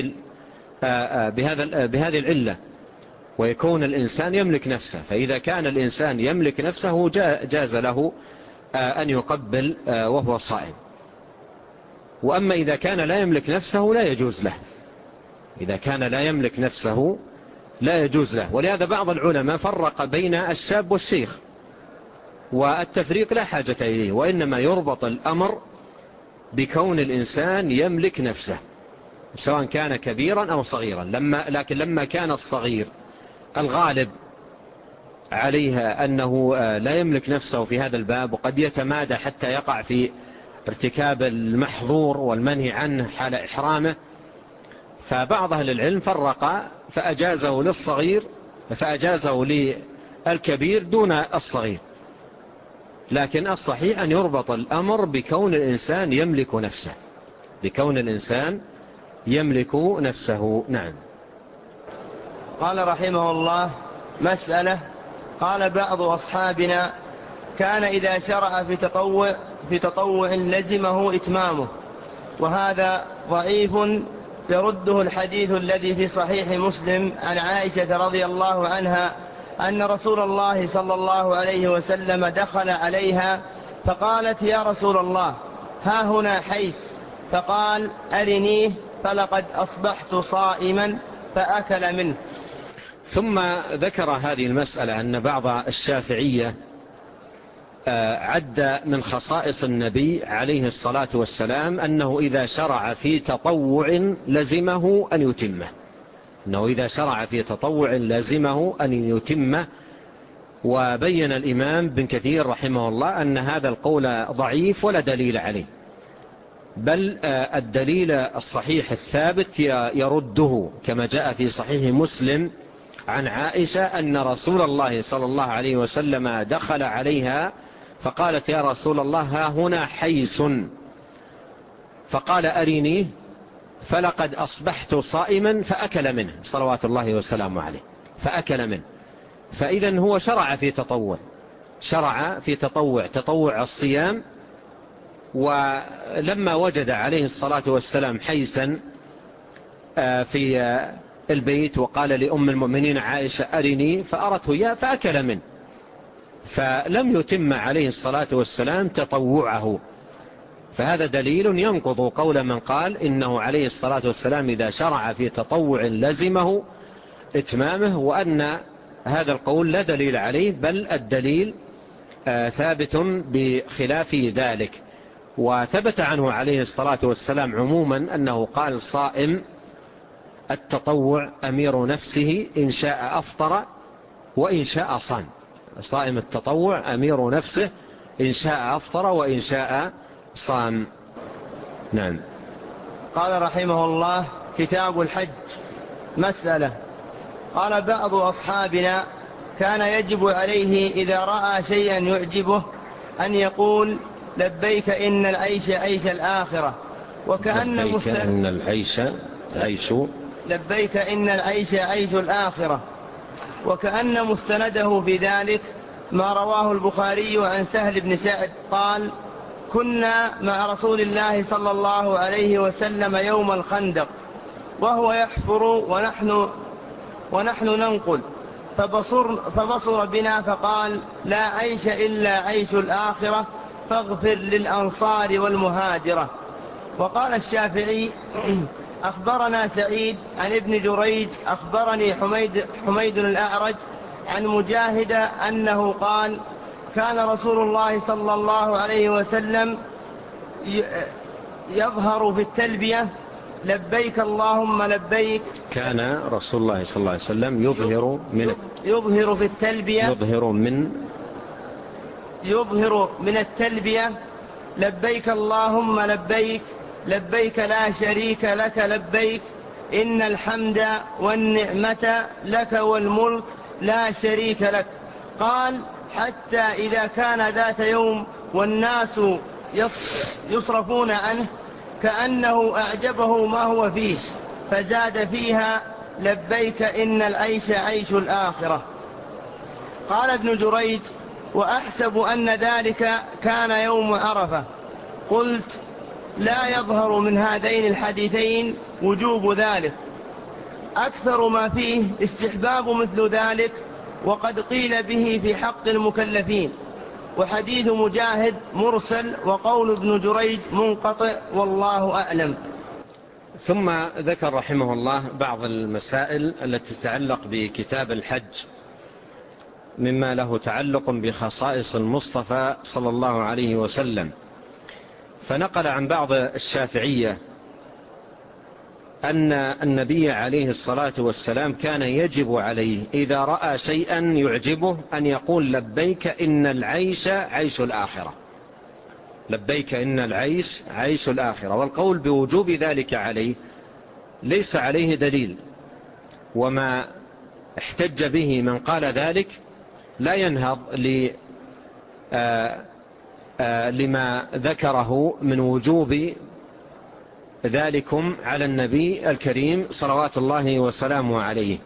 بهذه العلة، ويكون الإنسان يملك نفسه. فإذا كان الإنسان يملك نفسه جاز له أن يقبل وهو صائم. وأما إذا كان لا يملك نفسه لا يجوز له، إذا كان لا يملك نفسه لا يجوز له. ولهذا بعض العلماء فرق بين الشاب والشيخ، والتفريق لا حاجة إليه، وإنما يربط الأمر بكون الإنسان يملك نفسه، سواء كان كبيرا أو صغيرا. لكن لما كان الصغير الغالب عليها أنه لا يملك نفسه في هذا الباب، وقد يتمادى حتى يقع في ارتكاب المحظور والمنهي عنه حال إحرامه، فبعض أهل العلم فرق فأجازه للصغير، فأجازه للكبير دون الصغير. لكن الصحيح أن يربط الأمر بكون الإنسان يملك نفسه، بكون الإنسان يملك نفسه. نعم. قال رحمه الله: مسألة: قال بعض أصحابنا: كان إذا شرع في تطوع لزمه إتمامه، وهذا ضعيف، يرده الحديث الذي في صحيح مسلم عن عائشة رضي الله عنها أن رسول الله صلى الله عليه وسلم دخل عليها فقالت: يا رسول الله، ها هنا حيس، فقال: أرنيه، فلقد أصبحت صائما، فأكل منه. ثم ذكر هذه المسألة أن بعض الشافعية عد من خصائص النبي عليه الصلاة والسلام أنه إذا شرع في تطوع لزمه أن يتمه، أنه إذا شرع في تطوع لزمه أن يتمه. وبين الإمام بن كثير رحمه الله أن هذا القول ضعيف ولا دليل عليه، بل الدليل الصحيح الثابت يرده، كما جاء في صحيح مسلم عن عائشة أن رسول الله صلى الله عليه وسلم دخل عليها فقالت: يا رسول الله، ها هنا حيس، فقال: أرينيه، فلقد أصبحت صائما، فأكل منه صلوات الله وسلامه عليه، فأكل منه. فإذن هو شرع في تطوع، شرع في تطوع الصيام. ولما وجد عليه الصلاة والسلام حيسا في البيت وقال لأم المؤمنين عائشة: أرني، فأرته إياه فأكل منه، فلم يتم عليه الصلاة والسلام تطوعه. فهذا دليل ينقض قول من قال إنه عليه الصلاة والسلام إذا شرع في تطوع لزمه إتمامه، وأن هذا القول لا دليل عليه، بل الدليل ثابت بخلاف ذلك. وثبت عنه عليه الصلاة والسلام عموما أنه قال: صائم التطوع أمير نفسه، إن شاء أفطر وإن شاء صام. صائم التطوع أمير نفسه، إن شاء أفطر وإن شاء صام. نعم. قال رحمه الله: كتاب الحج. مسألة: قال بعض أصحابنا: كان يجب عليه إذا رأى شيئا يعجبه أن يقول لبيك إن العيش عيش الآخرة، لبيك إن العيش عيش لبيك إن العيش عيش الآخرة. وكأن مستنده في ذلك ما رواه البخاري عن سهل بن سعد قال: كنا مع رسول الله صلى الله عليه وسلم يوم الخندق وهو يحفر ونحن ننقل، فبصر بنا فقال: لا عيش إلا عيش الآخرة فاغفر للأنصار والمهاجرة. وقال الشافعي: أخبرنا سعيد عن ابن جريج أخبرني حميد الأعرج عن مجاهد أنه قال: كان رسول الله صلى الله عليه وسلم يظهر في التلبية لبيك اللهم لبيك. كان رسول الله صلى الله عليه وسلم يظهر في التلبية يظهر من التلبية لبيك اللهم لبيك لبيك لا شريك لك لبيك إن الحمد والنعمة لك والملك لا شريك لك. قال: حتى إذا كان ذات يوم والناس يصرفون عنه كأنه أعجبه ما هو فيه، فزاد فيها لبيك إن العيش عيش الآخرة. قال ابن جريج: وأحسب أن ذلك كان يوم عرفة. قلت: لا يظهر من هذين الحديثين وجوب ذلك، أكثر ما فيه استحباب مثل ذلك، وقد قيل به في حق المكلفين. وحديث مجاهد مرسل وقول ابن جريج منقطع والله أعلم. ثم ذكر رحمه الله بعض المسائل التي تتعلق بكتاب الحج مما له تعلق بخصائص المصطفى صلى الله عليه وسلم، فنقل عن بعض الشافعية أن النبي عليه الصلاة والسلام كان يجب عليه إذا رأى شيئا يعجبه أن يقول لبيك إن العيش عيش الآخرة، لبيك إن العيش عيش الآخرة. والقول بوجوب ذلك عليه ليس عليه دليل، وما احتج به من قال ذلك لا ينهض لما ذكره من وجوب ذلكم على النبي الكريم صلوات الله وسلامه عليه.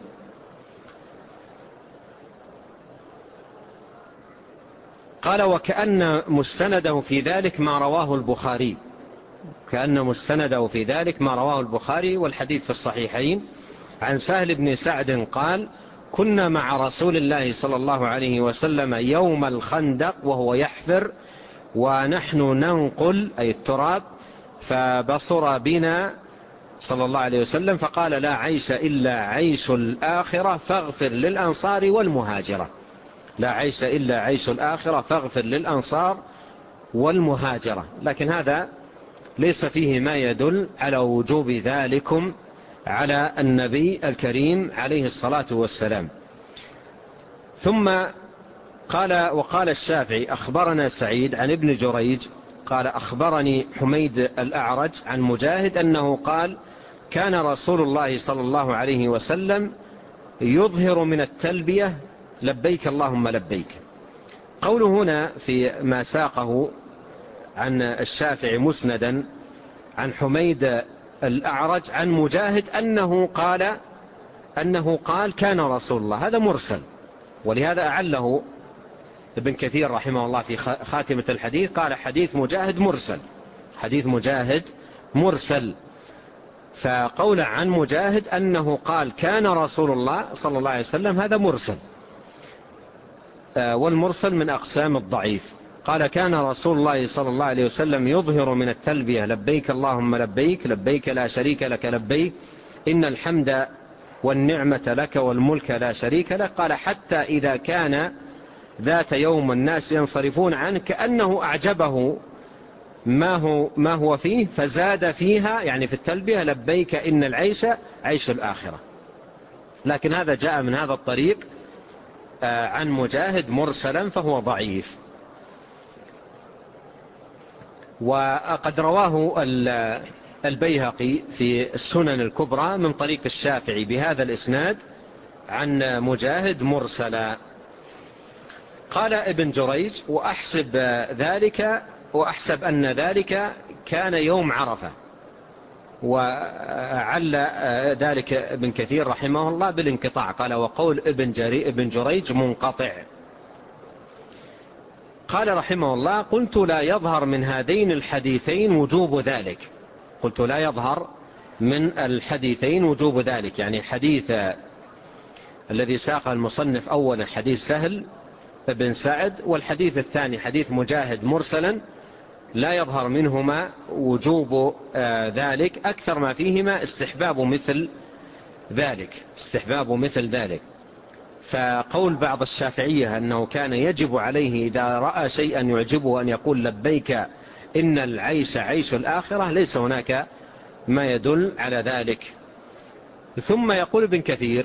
قال: وكأن مستنده في ذلك ما رواه البخاري، كأن مستنده في ذلك ما رواه البخاري والحديث في الصحيحين عن سهل بن سعد قال: كنا مع رسول الله صلى الله عليه وسلم يوم الخندق وهو يحفر ونحن ننقل أي التراب، فبصر بنا صلى الله عليه وسلم فقال: لا عيش إلا عيش الآخرة فاغفر للأنصار والمهاجرة. لا عيش إلا عيش الآخرة فاغفر للأنصار والمهاجرة. لكن هذا ليس فيه ما يدل على وجوب ذلكم على النبي الكريم عليه الصلاة والسلام. ثم قال: وقال الشافعي: أخبرنا سعيد عن ابن جريج قال: أخبرني حميد الأعرج عن مجاهد أنه قال: كان رسول الله صلى الله عليه وسلم يظهر من التلبية لبيك اللهم لبيك. قوله هنا في ما ساقه عن الشافعي مسندا عن حميد الأعرج عن مجاهد أنه قال كان رسول الله، هذا مرسل، ولهذا أعله ابن كثير رحمه الله في خاتمة الحديث قال: حديث مجاهد مرسل، حديث مجاهد مرسل. فقول عن مجاهد أنه قال كان رسول الله صلى الله عليه وسلم هذا مرسل، والمرسل من أقسام الضعيف. قال: كان رسول الله صلى الله عليه وسلم يظهر من التلبية لبيك اللهم لبيك لبيك لا شريك لك لبيك إن الحمد والنعمة لك والملك لا شريك لك. قال: حتى إذا كان ذات يوم الناس ينصرفون عنه كأنه أعجبه ما هو فيه، فزاد فيها يعني في التلبية لبيك إن العيش عيش الآخرة. لكن هذا جاء من هذا الطريق عن مجاهد مرسلا فهو ضعيف. وقد رواه البيهقي في السنن الكبرى من طريق الشافعي بهذا الإسناد عن مجاهد مرسلا. قال ابن جريج: وأحسب أن ذلك كان يوم عرفة. وعل ذلك ابن كثير رحمه الله بالانقطاع، قال: وقول ابن جريج منقطع. قال رحمه الله: قلت لا يظهر من هذين الحديثين وجوب ذلك. قلت لا يظهر من الحديثين وجوب ذلك، يعني حديث الذي ساق المصنف أولا حديث سهل بن سعد، والحديث الثاني حديث مجاهد مرسلا، لا يظهر منهما وجوب ذلك، أكثر ما فيهما استحباب مثل ذلك. فقول بعض الشافعية أنه كان يجب عليه إذا رأى شيئا يعجبه أن يقول لبيك إن العيش عيش الآخرة، ليس هناك ما يدل على ذلك. ثم يقول ابن كثير: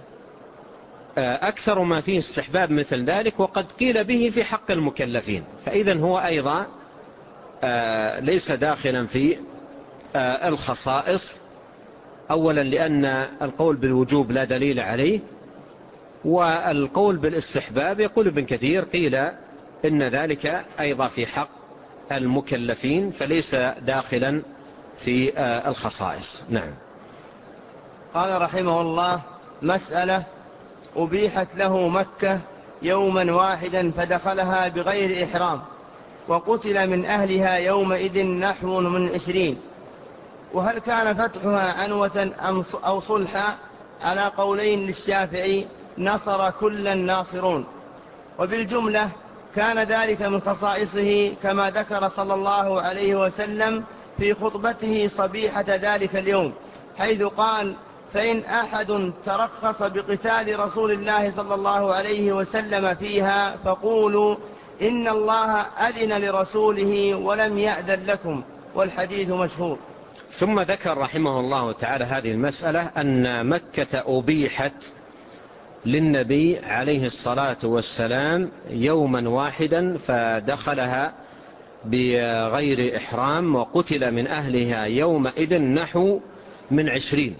أكثر ما فيه استحباب مثل ذلك، وقد قيل به في حق المكلفين. فإذن هو أيضا ليس داخلا في الخصائص، أولا لأن القول بالوجوب لا دليل عليه، والقول بالاستحباب يقول ابن كثير قيل إن ذلك أيضا في حق المكلفين، فليس داخلا في الخصائص. نعم. قال رحمه الله: مسألة: أبيحت له مكة يوما واحدا فدخلها بغير إحرام، وقتل من أهلها يومئذ نحو من 20، وهل كان فتحها عنوة أو صلحا؟ على قولين للشافعي نصر كل الناصرون. وبالجملة كان ذلك من خصائصه، كما ذكر صلى الله عليه وسلم في خطبته صبيحة ذلك اليوم، حيث قال: فإن أحد ترخص بقتال رسول الله صلى الله عليه وسلم فيها فقولوا إن الله أذن لرسوله ولم يأذن لكم، والحديث مشهور. ثم ذكر رحمه الله تعالى هذه المسألة، أن مكة أبيحت للنبي عليه الصلاة والسلام يوما واحدا فدخلها بغير إحرام، وقتل من أهلها يومئذ نحو من 20.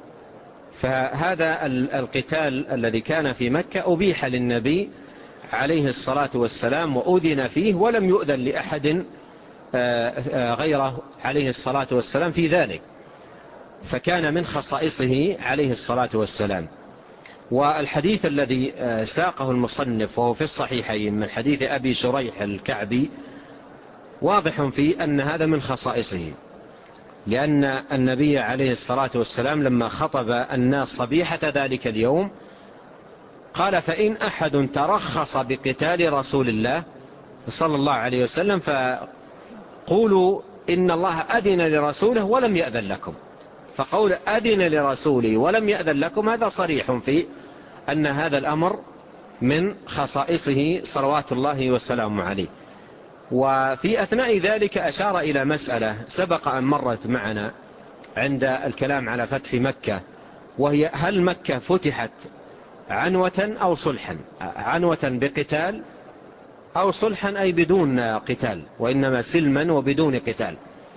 فهذا القتال الذي كان في مكة أبيح للنبي عليه الصلاة والسلام وأذن فيه، ولم يؤذن لأحد غيره عليه الصلاة والسلام في ذلك، فكان من خصائصه عليه الصلاة والسلام. والحديث الذي ساقه المصنف وهو في الصحيحين من حديث أبي شريح الكعبي واضح في أن هذا من خصائصه، لأن النبي عليه الصلاة والسلام لما خطب الناس صبيحة ذلك اليوم قال: فإن أحد ترخص بقتال رسول الله صلى الله عليه وسلم فقولوا إن الله أذن لرسوله ولم يأذن لكم. فقول أذن لرسوله ولم يأذن لكم هذا صريح في أن هذا الأمر من خصائصه صلوات الله والسلام عليه. وفي أثناء ذلك أشار إلى مسألة سبق أن مرت معنا عند الكلام على فتح مكة، وهي: هل مكة فتحت عنوة أو صلحا؟ عنوة بقتال، أو صلحا أي بدون قتال، وإنما سلما وبدون قتال.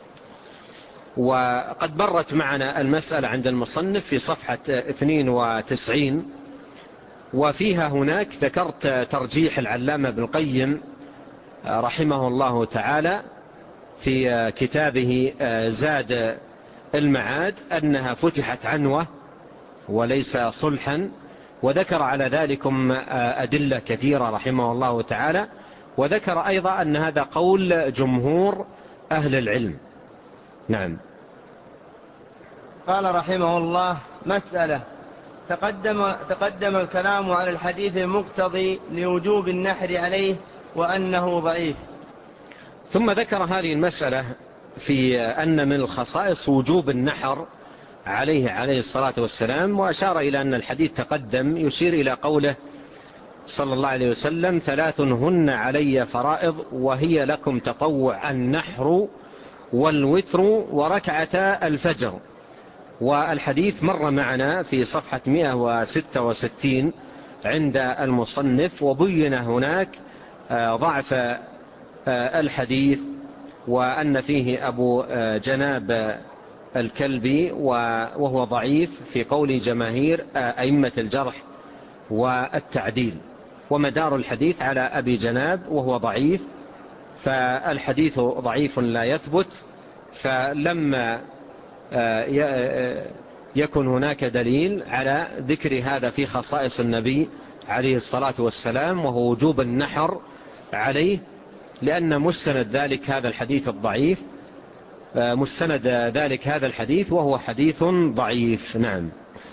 وقد مرت معنا المسألة عند المصنف في صفحة 92، وفيها هناك ذكرت ترجيح العلامة ابن القيم رحمه الله تعالى في كتابه زاد المعاد أنها فتحت عنوة وليس صلحا، وذكر على ذلكم أدلة كثيرة رحمه الله تعالى، وذكر أيضا أن هذا قول جمهور أهل العلم. نعم. قال رحمه الله: مسألة: تقدم الكلام على الحديث المقتضي لوجوب النحر عليه وأنه ضعيف. ثم ذكر هذه المسألة في أن من الخصائص وجوب النحر عليه الصلاة والسلام، وأشار إلى أن الحديث تقدم يشير إلى قوله صلى الله عليه وسلم: 3 هن علي فرائض وهي لكم تطوع: النحر والوتر وركعتا الفجر. والحديث مر معنا في صفحة 166 عند المصنف، وبين هناك ضعف الحديث، وأن فيه أبو جناب الكلبي وهو ضعيف في قول جماهير أئمة الجرح والتعديل. ومدار الحديث على أبي جناب وهو ضعيف، فالحديث ضعيف لا يثبت. فلما يكن هناك دليل على ذكر هذا في خصائص النبي عليه الصلاة والسلام وهو وجوب النحر عليه، لأن مستند ذلك هذا الحديث الضعيف، مستند ذلك هذا الحديث وهو حديث ضعيف. نعم.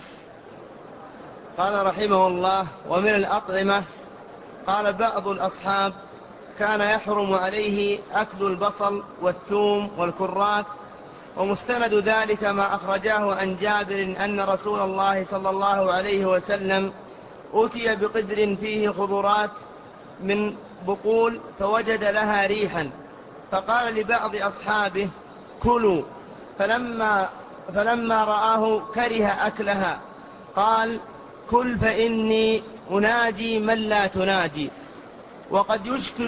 قال رحمه الله: ومن الأطعمة قال بعض الأصحاب كان يحرم عليه أكل البصل والثوم والكراث، ومستند ذلك ما أخرجاه عن جابر أن رسول الله صلى الله عليه وسلم أتي بقدر فيه خضرات من بقول فوجد لها ريحا، فقال لبعض أصحابه: كلوا، فلما رآه كره أكلها، قال: كل فإني أناجي من لا تناجي. وقد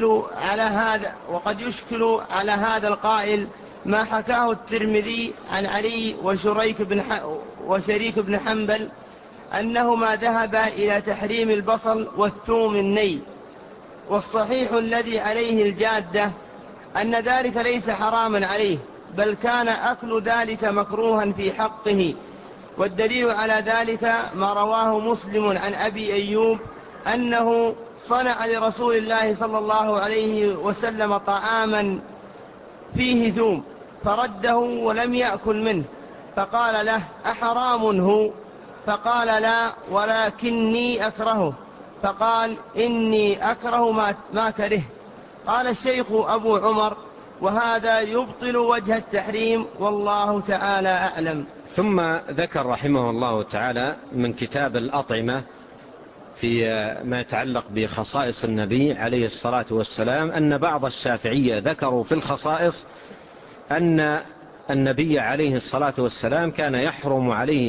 يشكل على هذا القائل ما حكاه الترمذي عن علي وشريك بن حنبل أنهما ذهبا إلى تحريم البصل والثوم الني، والصحيح الذي عليه الجادة أن ذلك ليس حراما عليه، بل كان أكل ذلك مكروها في حقه. والدليل على ذلك ما رواه مسلم عن أبي أيوب أنه صنع لرسول الله صلى الله عليه وسلم طعاما فيه ثوم فرده ولم يأكل منه، فقال له: أحرام هو؟ فقال: لا، ولكني أكرهه. فقال: إني أكره ما كرهت. قال الشيخ أبو عمر: وهذا يبطل وجه التحريم، والله تعالى أعلم. ثم ذكر رحمه الله تعالى من كتاب الأطعمة في ما يتعلق بخصائص النبي عليه الصلاة والسلام أن بعض الشافعية ذكروا في الخصائص أن النبي عليه الصلاة والسلام كان يحرم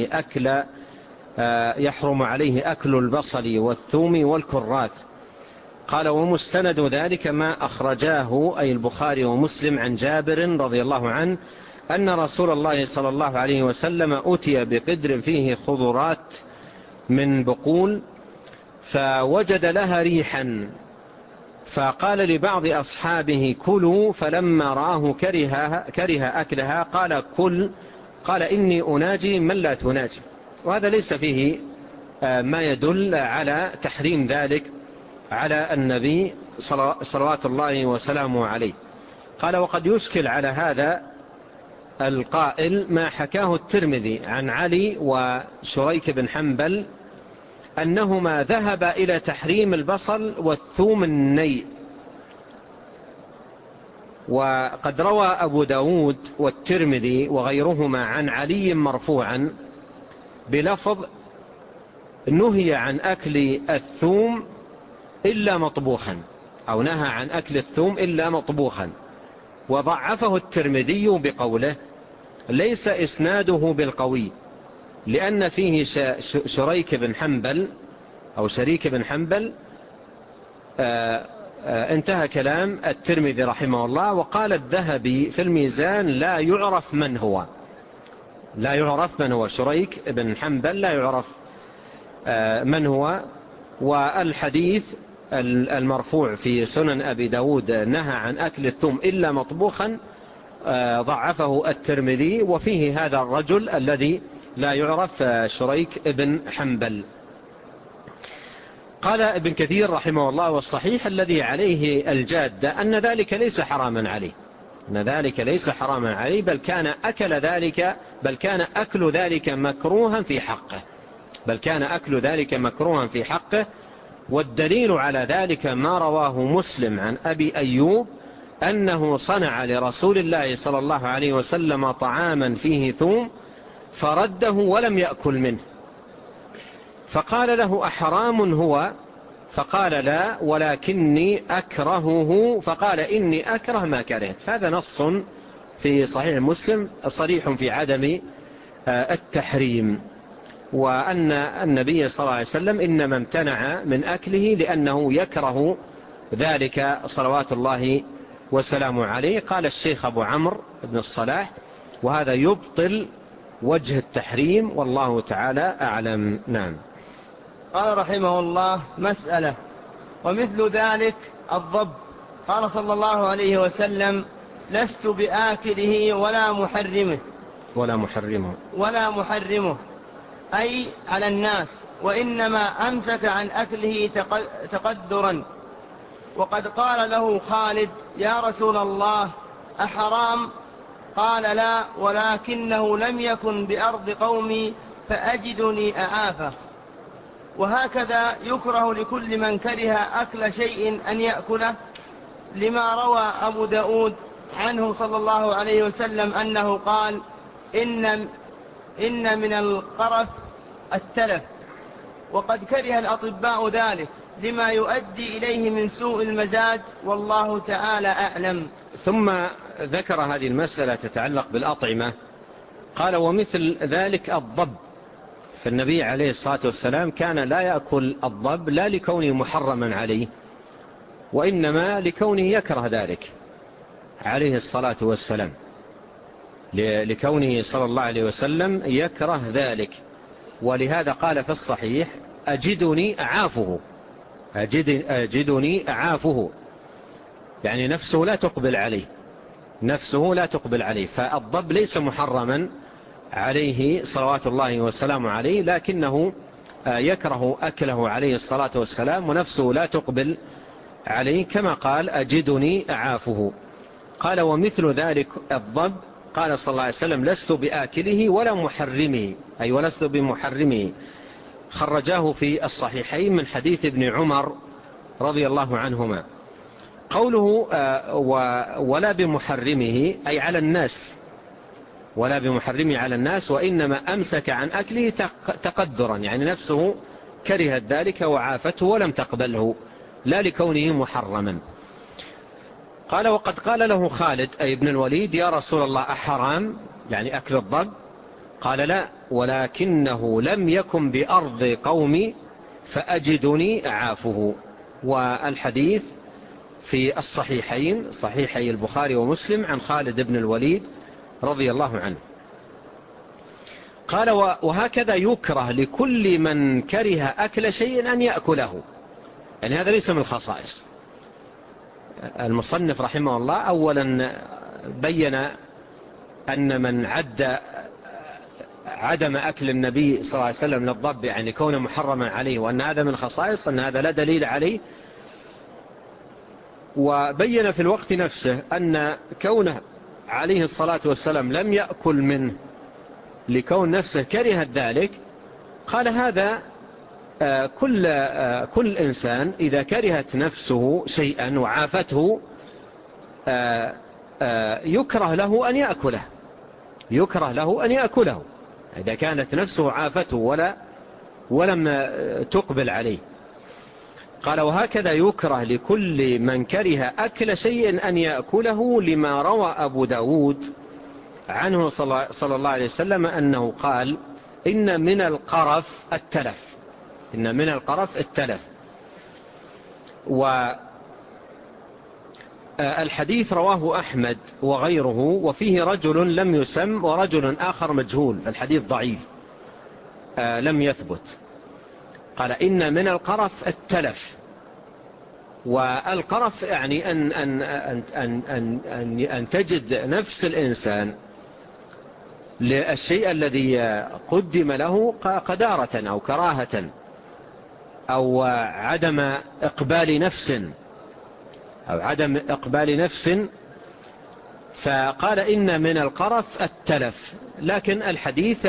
عليه أكل البصل والثوم والكراث. قال: ومستند ذلك ما أخرجاه أي البخاري ومسلم عن جابر رضي الله عنه أن رسول الله صلى الله عليه وسلم أتي بقدر فيه خضرات من بقول فوجد لها ريحا، فقال لبعض أصحابه: كلوا، فلما رآه كره أكلها، قال: كل، قال: إني أناجي من لا تناجي. وهذا ليس فيه ما يدل على تحريم ذلك على النبي صلوات الله وسلامه عليه. قال: وقد يشكل على هذا القائل ما حكاه الترمذي عن علي وشريك بن حنبل أنهما ذهبا إلى تحريم البصل والثوم الني. وقد روى أبو داود والترمذي وغيرهما عن علي مرفوعا بلفظ: نهي عن أكل الثوم إلا مطبوخا، أو نهى عن أكل الثوم إلا مطبوخا. وضعفه الترمذي بقوله: ليس إسناده بالقوي، لأن فيه شريك بن حنبل أو شريك بن حنبل. انتهى كلام الترمذي رحمه الله. وقال الذهبي في الميزان: لا يعرف من هو شريك بن حنبل، لا يعرف من هو. والحديث المرفوع في سنن أبي داود نهى عن أكل الثوم إلا مطبوخا ضعفه الترمذي، وفيه هذا الرجل الذي لا يعرف شريك بن حنبل. قال ابن كثير رحمه الله: والصحيح الذي عليه الجادة أن ذلك ليس حراما عليه، بل كان أكل ذلك مكروها في حقه. والدليل على ذلك ما رواه مسلم عن أبي أيوب أنه صنع لرسول الله صلى الله عليه وسلم طعاما فيه ثوم فرده ولم يأكل منه، فقال له: أحرام هو؟ فقال: لا، ولكني أكرهه. فقال: إني أكره ما كرهت. هذا نص في صحيح مسلم صريح في عدم التحريم، وأن النبي صلى الله عليه وسلم إنما امتنع من أكله لأنه يكره ذلك صلوات الله وسلامه عليه. قال الشيخ أبو عمرو بن الصلاح: وهذا يبطل وجه التحريم، والله تعالى أعلم. نعم. قال رحمه الله: مسألة: ومثل ذلك الضب. قال صلى الله عليه وسلم: لست بآكله ولا محرمه أي على الناس، وإنما أمسك عن أكله تقدرا. وقد قال له خالد: يا رسول الله، أحرام؟ قال: لا، ولكنه لم يكن بأرض قومي فأجدني أعافه. وهكذا يكره لكل من كره أكل شيء أن يأكله، لما روى أبو داود عنه صلى الله عليه وسلم أنه قال: إن من القرف التلف. وقد كره الأطباء ذلك لما يؤدي إليه من سوء المزاج، والله تعالى أعلم. ثم ذكر هذه المسألة تتعلق بالأطعمة، قال: ومثل ذلك الضب. فالنبي عليه الصلاة والسلام كان لا يأكل الضب لا لكونه محرما عليه، وإنما لكونه يكره ذلك عليه الصلاة والسلام، لكونه صلى الله عليه وسلم يكره ذلك. ولهذا قال في الصحيح: أجدني أعافه، يعني نفسه لا تقبل عليه. فالضب ليس محرما عليه صلوات الله وسلامه عليه، لكنه يكره أكله عليه الصلاة والسلام، ونفسه لا تقبل عليه، كما قال: أجدني أعافه. قال: ومثل ذلك الضب. قال صلى الله عليه وسلم: لست بآكله ولا محرمه، أي ولست بمحرمه. خرجاه في الصحيحين من حديث ابن عمر رضي الله عنهما. قوله ولا بمحرمه أي على الناس، ولا بمحرمه على الناس، وإنما أمسك عن أكله تقدرا، يعني نفسه كرهت ذلك وعافته ولم تقبله، لا لكونه محرما. قال: وقد قال له خالد أي ابن الوليد: يا رسول الله، أحرام؟ يعني أكل الضب؟ قال: لا، ولكنه لم يكن بأرض قومي فأجدني أعافه. والحديث في الصحيحين، صحيحي البخاري ومسلم، عن خالد بن الوليد رضي الله عنه. قال: وهكذا يكره لكل من كره أكل شيء أن يأكله. يعني هذا ليس من الخصائص. المصنف رحمه الله أولا بين أن من عدم أكل النبي صلى الله عليه وسلم للضب يعني كونه محرما عليه، وأن هذا من خصائص، أن هذا لا دليل عليه. وبين في الوقت نفسه أن كونه عليه الصلاة والسلام لم يأكل منه لكون نفسه كرهت ذلك. قال: هذا كل إنسان إذا كرهت نفسه شيئا وعافته يكره له أن يأكله إذا كانت نفسه عافته ولم تقبل عليه. قال: وهكذا يكره لكل من كره أكل شيء أن يأكله، لما روى أبو داود عنه صلى الله عليه وسلم أنه قال: إن من القرف التلف. والحديث رواه أحمد وغيره، وفيه رجل لم يسم ورجل آخر مجهول، الحديث ضعيف لم يثبت. قال: إن من القرف التلف. والقرف يعني أن تجد نفس الإنسان للشيء الذي قدم له قدارة أو كراهة أو عدم إقبال نفس فقال: إن من القرف التلف. لكن الحديث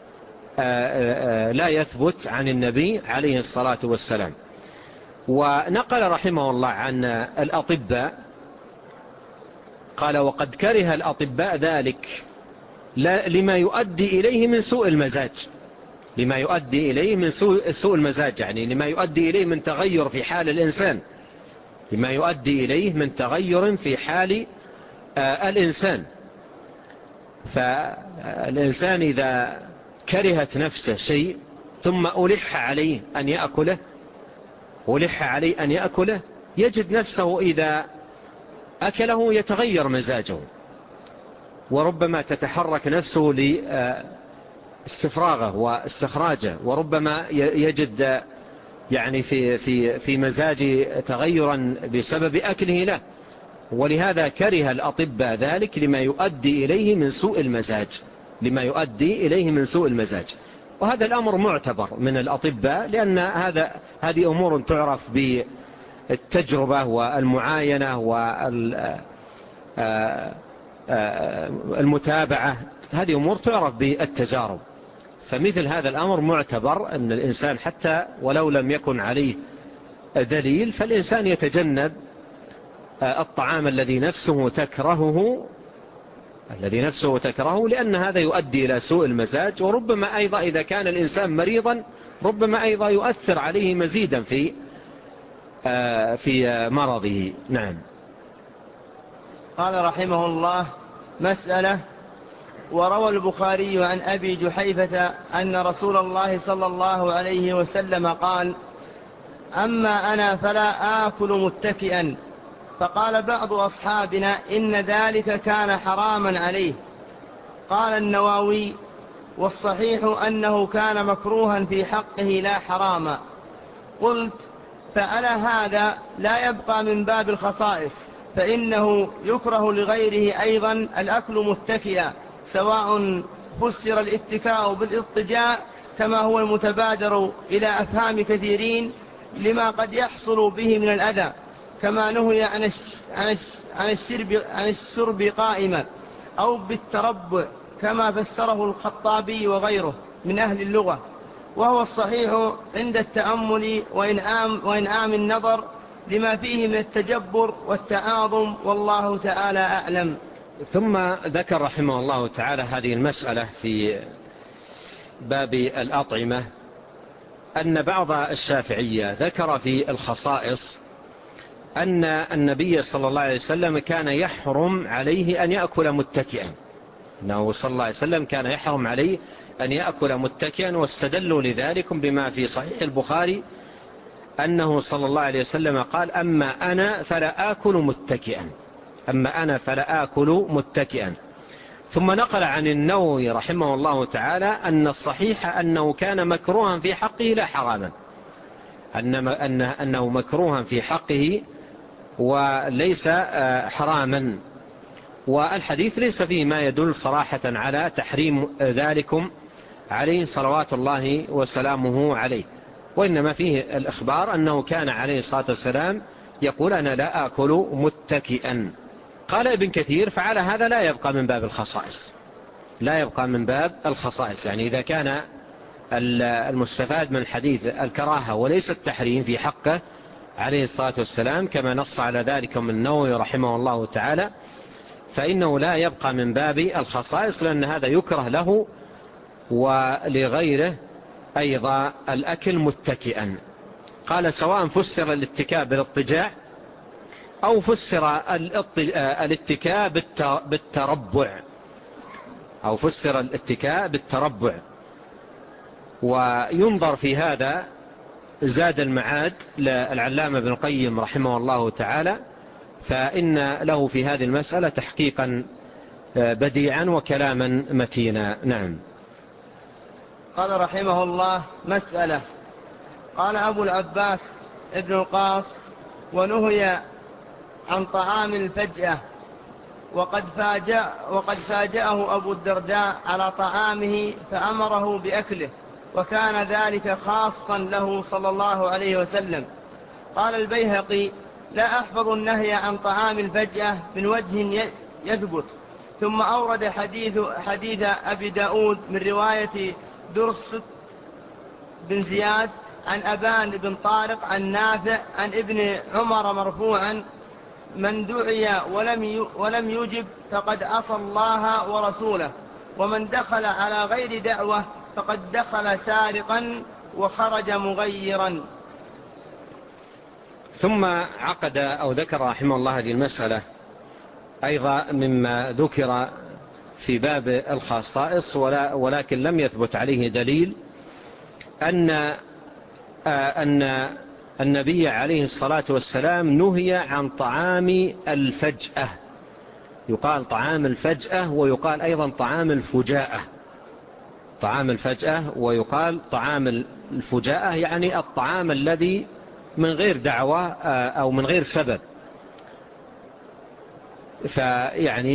لا يثبت عن النبي عليه الصلاة والسلام. ونقل رحمه الله عن الأطباء، قال: وقد كره الأطباء ذلك لما يؤدي إليه من سوء المزاج، يعني لما يؤدي إليه من تغير في حال الإنسان، الإنسان. فالإنسان إذا كرهت نفسه شيء ثم ألح عليه أن يأكله يجد نفسه إذا أكله يتغير مزاجه، وربما تتحرك نفسه لاستفراغه واستخراجه، وربما يجد يعني في مزاج تغيرا بسبب أكله له، ولهذا كره الأطباء ذلك لما يؤدي إليه من سوء المزاج. وهذا الأمر معتبر من الأطباء، لأن هذه أمور تعرف بالتجربة والمعاينة والمتابعة، هذه أمور تعرف بالتجارب. فمثل هذا الأمر معتبر أن الإنسان حتى ولو لم يكن عليه دليل، فالإنسان يتجنب الطعام الذي نفسه تكرهه، لأن هذا يؤدي إلى سوء المزاج، وربما أيضا إذا كان الإنسان مريضا ربما أيضا يؤثر عليه مزيدا في مرضه. نعم. قال رحمه الله: مسألة. وروى البخاري عن أبي جحيفة أن رسول الله صلى الله عليه وسلم قال: أما أنا فلا آكل متكئا. فقال بعض أصحابنا: إن ذلك كان حراما عليه. قال النووي: والصحيح أنه كان مكروها في حقه لا حراما. قلت: فعلى هذا لا يبقى من باب الخصائص، فإنه يكره لغيره أيضا الأكل متكئا، سواء فسر الاتكاء بالاضطجاع كما هو المتبادر إلى أفهام كثيرين لما قد يحصل به من الأذى، كما نهي عن الشرب قائما، أو بالتربع كما فسره الخطابي وغيره من أهل اللغة، وهو الصحيح عند التأمل وإنعام النظر لما فيه من التجبر والتعاظم، والله تعالى أعلم. ثم ذكر رحمه الله تعالى هذه المسألة في باب الأطعمة، أن بعض الشافعية ذكر في الخصائص أن النبي صلى الله عليه وسلم كان يحرم عليه أن يأكل متكئا، أنه صلى الله عليه وسلم كان يحرم عليه أن يأكل متكئا، واستدلوا لذلك بما في صحيح البخاري أنه صلى الله عليه وسلم قال: أما أنا فلا آكل متكئا. ثم نقل عن النووي رحمه الله تعالى أن الصحيح أنه كان مكروها في حقه لا حراما، أنه مكروها في حقه وليس حراما، والحديث ليس فيه ما يدل صراحة على تحريم ذلكم عليه صلوات الله وسلامه عليه، وإنما فيه الإخبار أنه كان عليه الصلاة والسلام يقول: أنا لا آكل متكئا. قال ابن كثير: فعلى هذا لا يبقى من باب الخصائص، يعني إذا كان المستفاد من الحديث الكراهة وليس التحريم في حقه عليه الصلاة والسلام كما نص على ذلك من النووي رحمه الله تعالى، فإنه لا يبقى من باب الخصائص، لأن هذا يكره له ولغيره أيضا الأكل متكئا. قال: سواء فسر الاتكاء بالاضطجاع أو فسر الاتكاء بالتربع، وينظر في هذا زاد المعاد للعلامة ابن القيم رحمه الله تعالى، فإن له في هذه المسألة تحقيقا بديعا وكلاما متينا. نعم. قال رحمه الله: مسألة. قال أبو العباس ابن القاص: ونهي عن طعام الفجأة، وقد فاجأه أبو الدرداء على طعامه فأمره بأكله، وكان ذلك خاصا له صلى الله عليه وسلم. قال البيهقي: لا أحفظ النهي عن طعام الفجأة من وجه يثبت. ثم أورد حديث أبي داود من رواية درس بن زياد عن أبان بن طارق عن نافع عن ابن عمر مرفوعا: من دعي ولم يجب فقد عصى الله ورسوله، ومن دخل على غير دعوة فقد دخل سارقا وخرج مغيرا. ثم عقد أو ذكر رحمه الله هذه المسألة أيضا مما ذكر في باب الخصائص ولكن لم يثبت عليه دليل، أن النبي عليه الصلاة والسلام نهي عن طعام الفجأة، يقال طعام الفجأة ويقال أيضا طعام الفجاءة. طعام الفجأة، ويقال طعام الفجاءة يعني الطعام الذي من غير دعوة أو من غير سبب، فيعني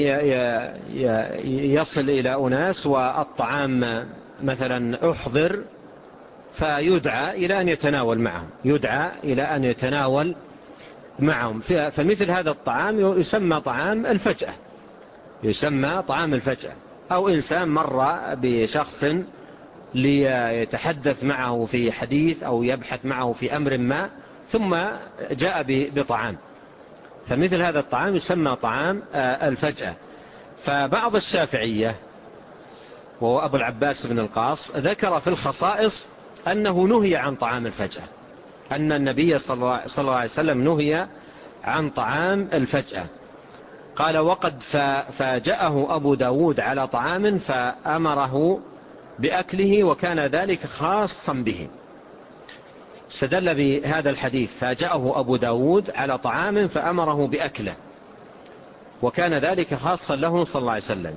يصل إلى أناس والطعام مثلا أحضر فيدعى إلى أن يتناول معهم، يدعى إلى أن يتناول معهم، فمثل هذا الطعام يسمى طعام الفجأة، يسمى طعام الفجأة. أو إنسان مر بشخص ليتحدث معه في حديث أو يبحث معه في أمر ما ثم جاء بطعام، فمثل هذا الطعام يسمى طعام الفجأة. فبعض الشافعية وهو أبو العباس بن القاص ذكر في الخصائص أنه نهي عن طعام الفجأة، أن النبي صلى الله عليه وسلم نهي عن طعام الفجأة. قال وقد فاجأه أبو داود على طعام فأمره بأكله وكان ذلك خاصا به. استدل بهذا الحديث فاجأه أبو داود على طعام فأمره بأكله وكان ذلك خاصا له صلى الله عليه وسلم.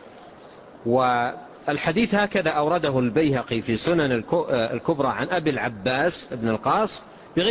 والحديث هكذا أورده البيهقي في سنن الكبرى عن أبي العباس بن القاص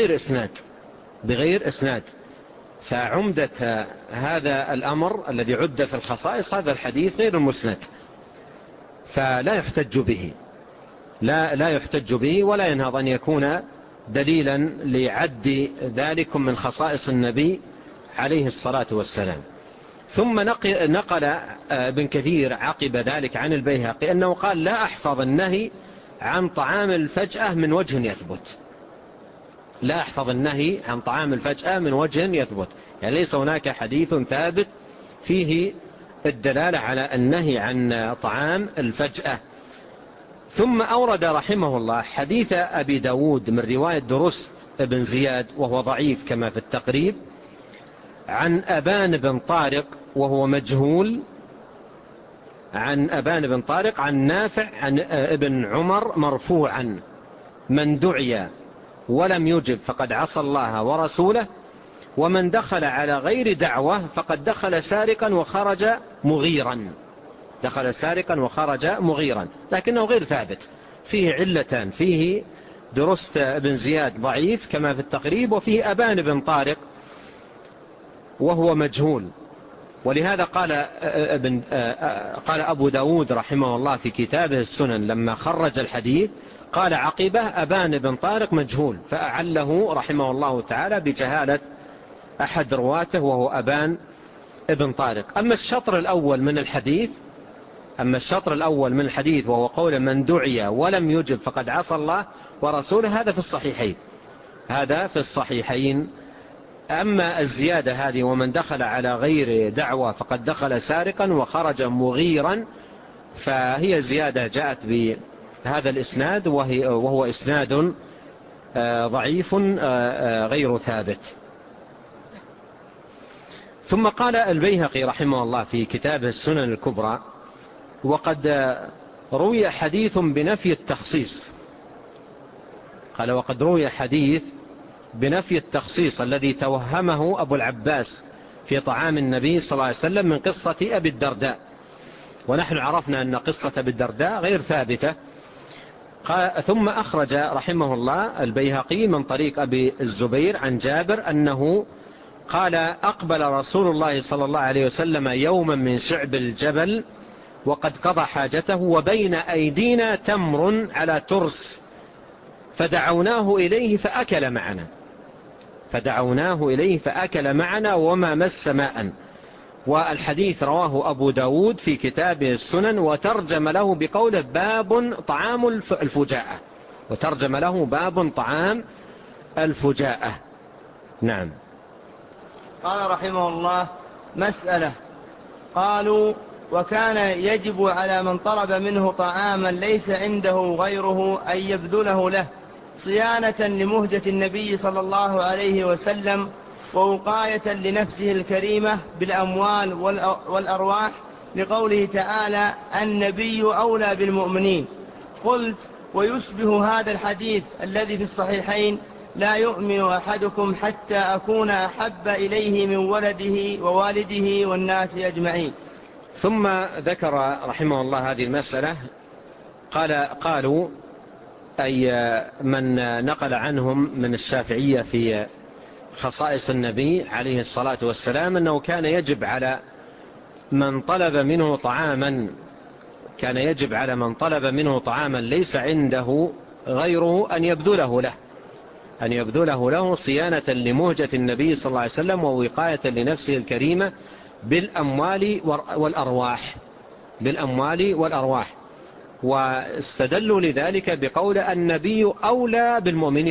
بغير إسناد. فعمدة هذا الأمر الذي عد في الخصائص هذا الحديث غير المسند، فلا يحتج به، لا يحتج به ولا ينهض أن يكون دليلا لعد ذلك من خصائص النبي عليه الصلاة والسلام. ثم نقل ابن كثير عقب ذلك عن البيهقي أنه قال لا أحفظ النهي عن طعام الفجأة من وجه يثبت، لا أحفظ النهي عن طعام الفجأة من وجه يثبت، يعني ليس هناك حديث ثابت فيه الدلالة على النهي عن طعام الفجأة. ثم أورد رحمه الله حديث أبي داود من رواية درست بن زياد وهو ضعيف كما في التقريب، عن أبان بن طارق وهو مجهول، عن أبان بن طارق عن نافع عن ابن عمر مرفوعا: من دعي ولم يجب فقد عصى الله ورسوله، ومن دخل على غير دعوة فقد دخل سارقا وخرج مغيرا، دخل سارقا وخرج مغيرا، لكنه غير ثابت، فيه علتان: فيه درست بن زياد ضعيف كما في التقريب، وفيه أبان بن طارق وهو مجهول. ولهذا قال أبو داود رحمه الله في كتابه السنن لما خرج الحديث قال عقبه أبان بن طارق مجهول، فأعله رحمه الله تعالى بجهالة أحد رواته وهو أبان بن طارق. أما الشطر الأول من الحديث وهو قول من دعي ولم يجب فقد عصى الله ورسوله هذا في الصحيحين. أما الزيادة هذه ومن دخل على غير دعوة فقد دخل سارقا وخرج مغيرا، فهي زيادة جاءت بهذا الإسناد وهو إسناد ضعيف غير ثابت. ثم قال البيهقي رحمه الله في كتابه السنن الكبرى: وقد روي حديث بنفي التخصيص. قال وقد روي حديث بنفي التخصيص الذي توهمه أبو العباس في طعام النبي صلى الله عليه وسلم من قصة أبي الدرداء، ونحن عرفنا أن قصة أبي الدرداء غير ثابتة. ثم أخرج رحمه الله البيهقي من طريق أبي الزبير عن جابر أنه قال: أقبل رسول الله صلى الله عليه وسلم يوما من شعب الجبل وقد قضى حاجته وبين أيدينا تمر على ترس فدعوناه إليه فأكل معنا وما مس ماء. والحديث رواه أبو داود في كتابه السنن وترجم له بقوله باب طعام الفجاءة. نعم. قال رحمه الله: مسألة. قالوا: وكان يجب على من طلب منه طعاما ليس عنده غيره أن يبذله له صيانة لمهجة النبي صلى الله عليه وسلم ووقاية لنفسه الكريمة بالأموال والأرواح، لقوله تعالى: النبي أولى بالمؤمنين. قلت: ويشبه هذا الحديث الذي في الصحيحين: لا يؤمن أحدكم حتى أكون أحب إليه من ولده ووالده والناس أجمعين. ثم ذكر رحمه الله هذه المسألة قالوا أي من نقل عنهم من الشافعية في خصائص النبي عليه الصلاة والسلام أنه كان يجب على من طلب منه طعاما ليس عنده غيره أن يبذله له صيانة لمهجة النبي صلى الله عليه وسلم ووقاية لنفسه الكريمة بالأموال والأرواح. واستدلوا لذلك بقول النبي أولى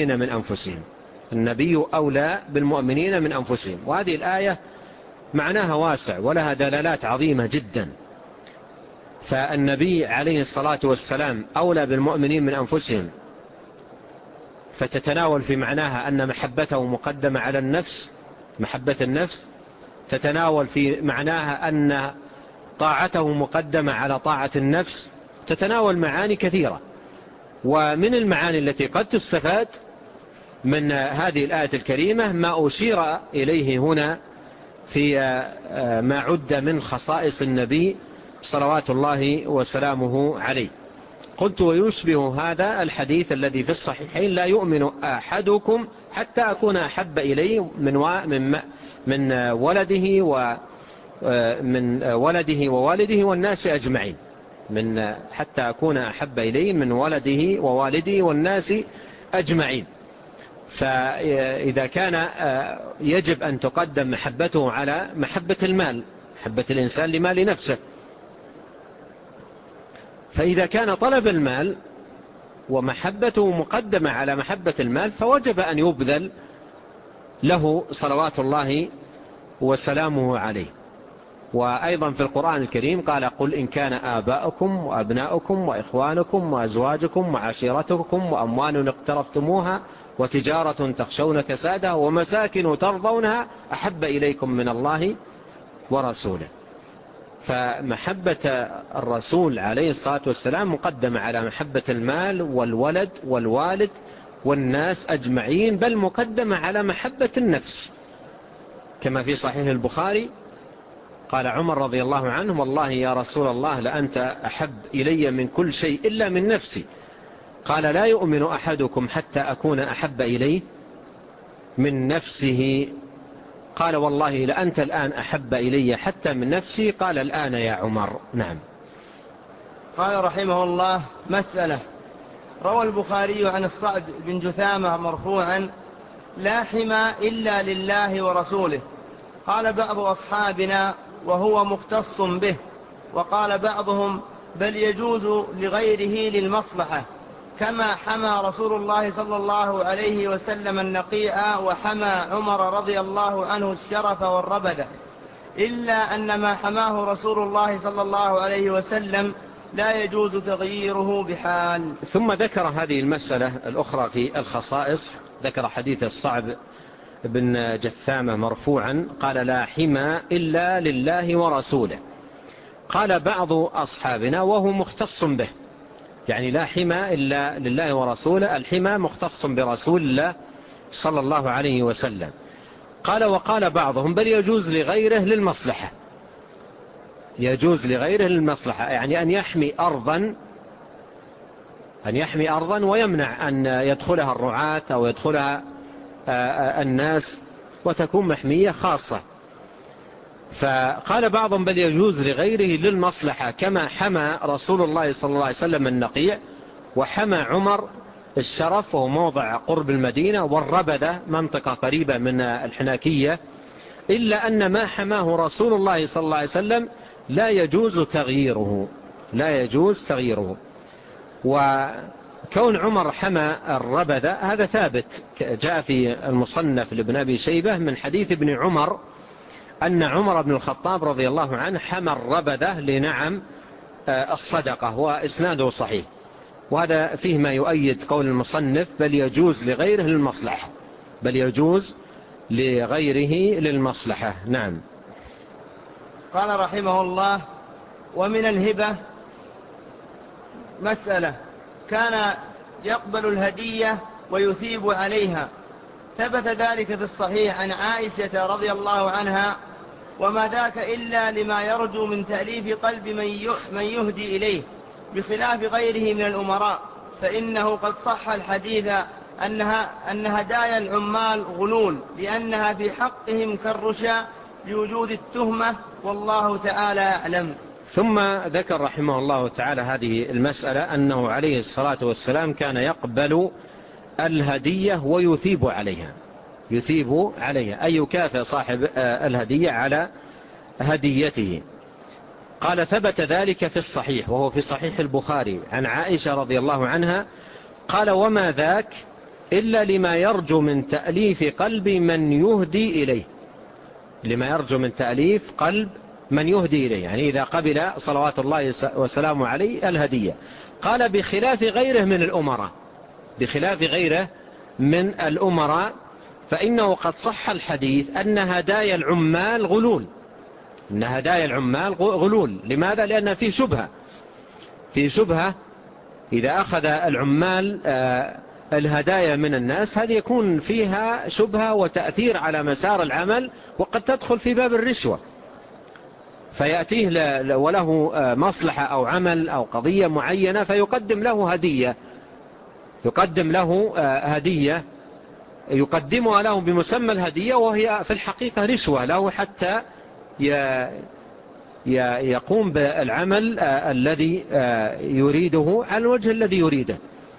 بالمؤمنين من أنفسهم. وهذه الآية معناها واسع ولها دلالات عظيمة جدا. فالنبي عليه الصلاة والسلام أولى بالمؤمنين من أنفسهم، فتتناول في معناها أن محبته مقدمة على النفس، محبة النفس. تتناول في معناها أن طاعته مقدمة على طاعة النفس. تتناول معاني كثيرة. ومن المعاني التي قد تستفاد من هذه الآية الكريمة ما أشير إليه هنا في ما عد من خصائص النبي صلوات الله وسلامه عليه. قلت ويشبه هذا الحديث الذي في الصحيحين: لا يؤمن أحدكم حتى أكون أحب إليه من ولده ووالده والناس أجمعين. حتى أكون أحب إليه من ولده ووالده والناس أجمعين. فإذا كان يجب أن تقدم محبته على محبة المال، محبة الإنسان لمال نفسه، فإذا كان طلب المال ومحبته مقدمة على محبة المال فوجب أن يبذل له صلوات الله وسلامه عليه. وأيضا في القرآن الكريم قال: قل إن كان آباؤكم وأبناؤكم وإخوانكم وأزواجكم وعشيرتكم وأموال اقترفتموها وتجارة تخشون كسادها ومساكن ترضونها أحب إليكم من الله ورسوله. فمحبة الرسول عليه الصلاة والسلام مقدمة على محبة المال والولد والوالد والناس أجمعين، بل مقدمة على محبة النفس، كما في صحيح البخاري قال عمر رضي الله عنه: والله يا رسول الله لأنت أحب إلي من كل شيء إلا من نفسي. قال: لا يؤمن أحدكم حتى أكون أحب إليه من نفسه. قال: والله لأنت الآن أحب إلي حتى من نفسي. قال: الآن يا عمر. نعم. قال رحمه الله: مسألة. روى البخاري عن الصعد بن جثامة مرفوعا: لا حمى إلا لله ورسوله. قال بعض أصحابنا: وهو مختص به. وقال بعضهم: بل يجوز لغيره للمصلحة، كما حمى رسول الله صلى الله عليه وسلم النقيع وحمى عمر رضي الله عنه الشرف والربدة، إلا أن ما حماه رسول الله صلى الله عليه وسلم لا يجوز تغييره بحال. ثم ذكر هذه المسألة الأخرى في الخصائص. ذكر حديث الصعب بن جثامة مرفوعا قال: لا حمى إلا لله ورسوله. قال بعض أصحابنا: وهو مختص به، يعني لا حمى إلا لله ورسوله، الحمى مختص برسول الله صلى الله عليه وسلم. قال: وقال بعضهم: بل يجوز لغيره للمصلحة، يجوز لغيره للمصلحة، يعني أن يحمي أرضا ويمنع أن يدخلها الرعاة أو يدخلها الناس وتكون محمية خاصة. فقال بعضهم: بل يجوز لغيره للمصلحة، كما حمى رسول الله صلى الله عليه وسلم النقيع وحمى عمر الشرف وهو موضع قرب المدينة، والربدة منطقة قريبة من الحناكية، إلا أن ما حماه رسول الله صلى الله عليه وسلم لا يجوز تغييره. وكون عمر حمى الربدة هذا ثابت، جاء في المصنف لابن أبي شيبة من حديث ابن عمر أن عمر بن الخطاب رضي الله عنه حمى الربدة لنعم الصدقة، وإسناده صحيح. وهذا فيه ما يؤيد قول المصنف: بل يجوز لغيره للمصلحة. نعم. قال رحمه الله: ومن الهبة مسألة. كان يقبل الهدية ويثيب عليها، ثبت ذلك في الصحيح عن عائشة رضي الله عنها: وما ذاك إلا لما يرجو من تأليف قلب من يهدي إليه، بخلاف غيره من الأمراء، فإنه قد صح الحديث أن هدايا العمال غلول، لأنها في حقهم كالرشا لوجود التهمة، والله تعالى أعلم. ثم ذكر رحمه الله تعالى هذه المسألة أنه عليه الصلاة والسلام كان يقبل الهدية ويثيب عليها، يثيب عليها أي يكافئ صاحب الهدية على هديته. قال ثبت ذلك في الصحيح، وهو في صحيح البخاري، عن عائشة رضي الله عنها قال وما ذاك إلا لما يرجو من تأليف قلب من يهدي إليه، لما يرجو من تأليف قلب من يهدي إليه، يعني إذا قبل صلوات الله وسلامه عليه الهدية. قال بخلاف غيره من الأمراء، بخلاف غيره من الأمراء، فإنه قد صح الحديث أن هدايا العمال غلول، إن هدايا العمال غلول. لماذا؟ لأن فيه شبهة، فيه شبهة إذا أخذ العمال الهدايا من الناس، هذه يكون فيها شبهة وتأثير على مسار العمل، وقد تدخل في باب الرشوة، فيأتيه وله مصلحة أو عمل أو قضية معينة فيقدم له هدية، يقدم له هدية يقدمها له بمسمى الهدية، وهي في الحقيقة رشوة له حتى يقوم بالعمل الذي يريده على الوجه الذي يريده.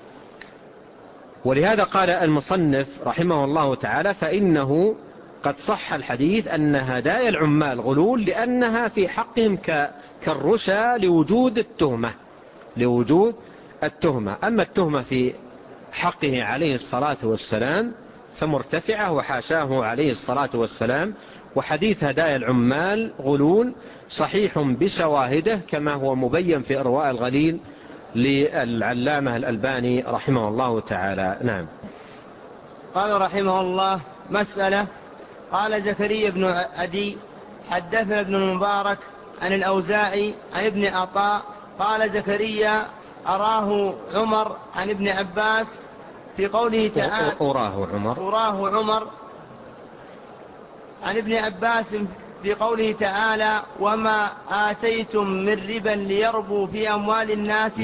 ولهذا قال المصنف رحمه الله تعالى فإنه قد صح الحديث أن هدايا العمال غلول، لأنها في حقهم كالرشا لوجود التهمة، لوجود التهمة. أما التهمة في حقه عليه الصلاة والسلام فمرتفعة، وحاشاه عليه الصلاة والسلام. وحديث هدايا العمال غلول صحيح بشواهده، كما هو مبين في إرواء الغليل للعلامة الألباني رحمه الله تعالى. نعم. قال رحمه الله مسألة. قال زكريا بن عدي حدثنا ابن المبارك عن الأوزاعي عن ابن عطاء قال زكريا أراه عمر عن ابن عباس في قوله تعالى أراه عمر عن ابن عباس في قوله تعالى وما آتيتم من ربا ليربو في أموال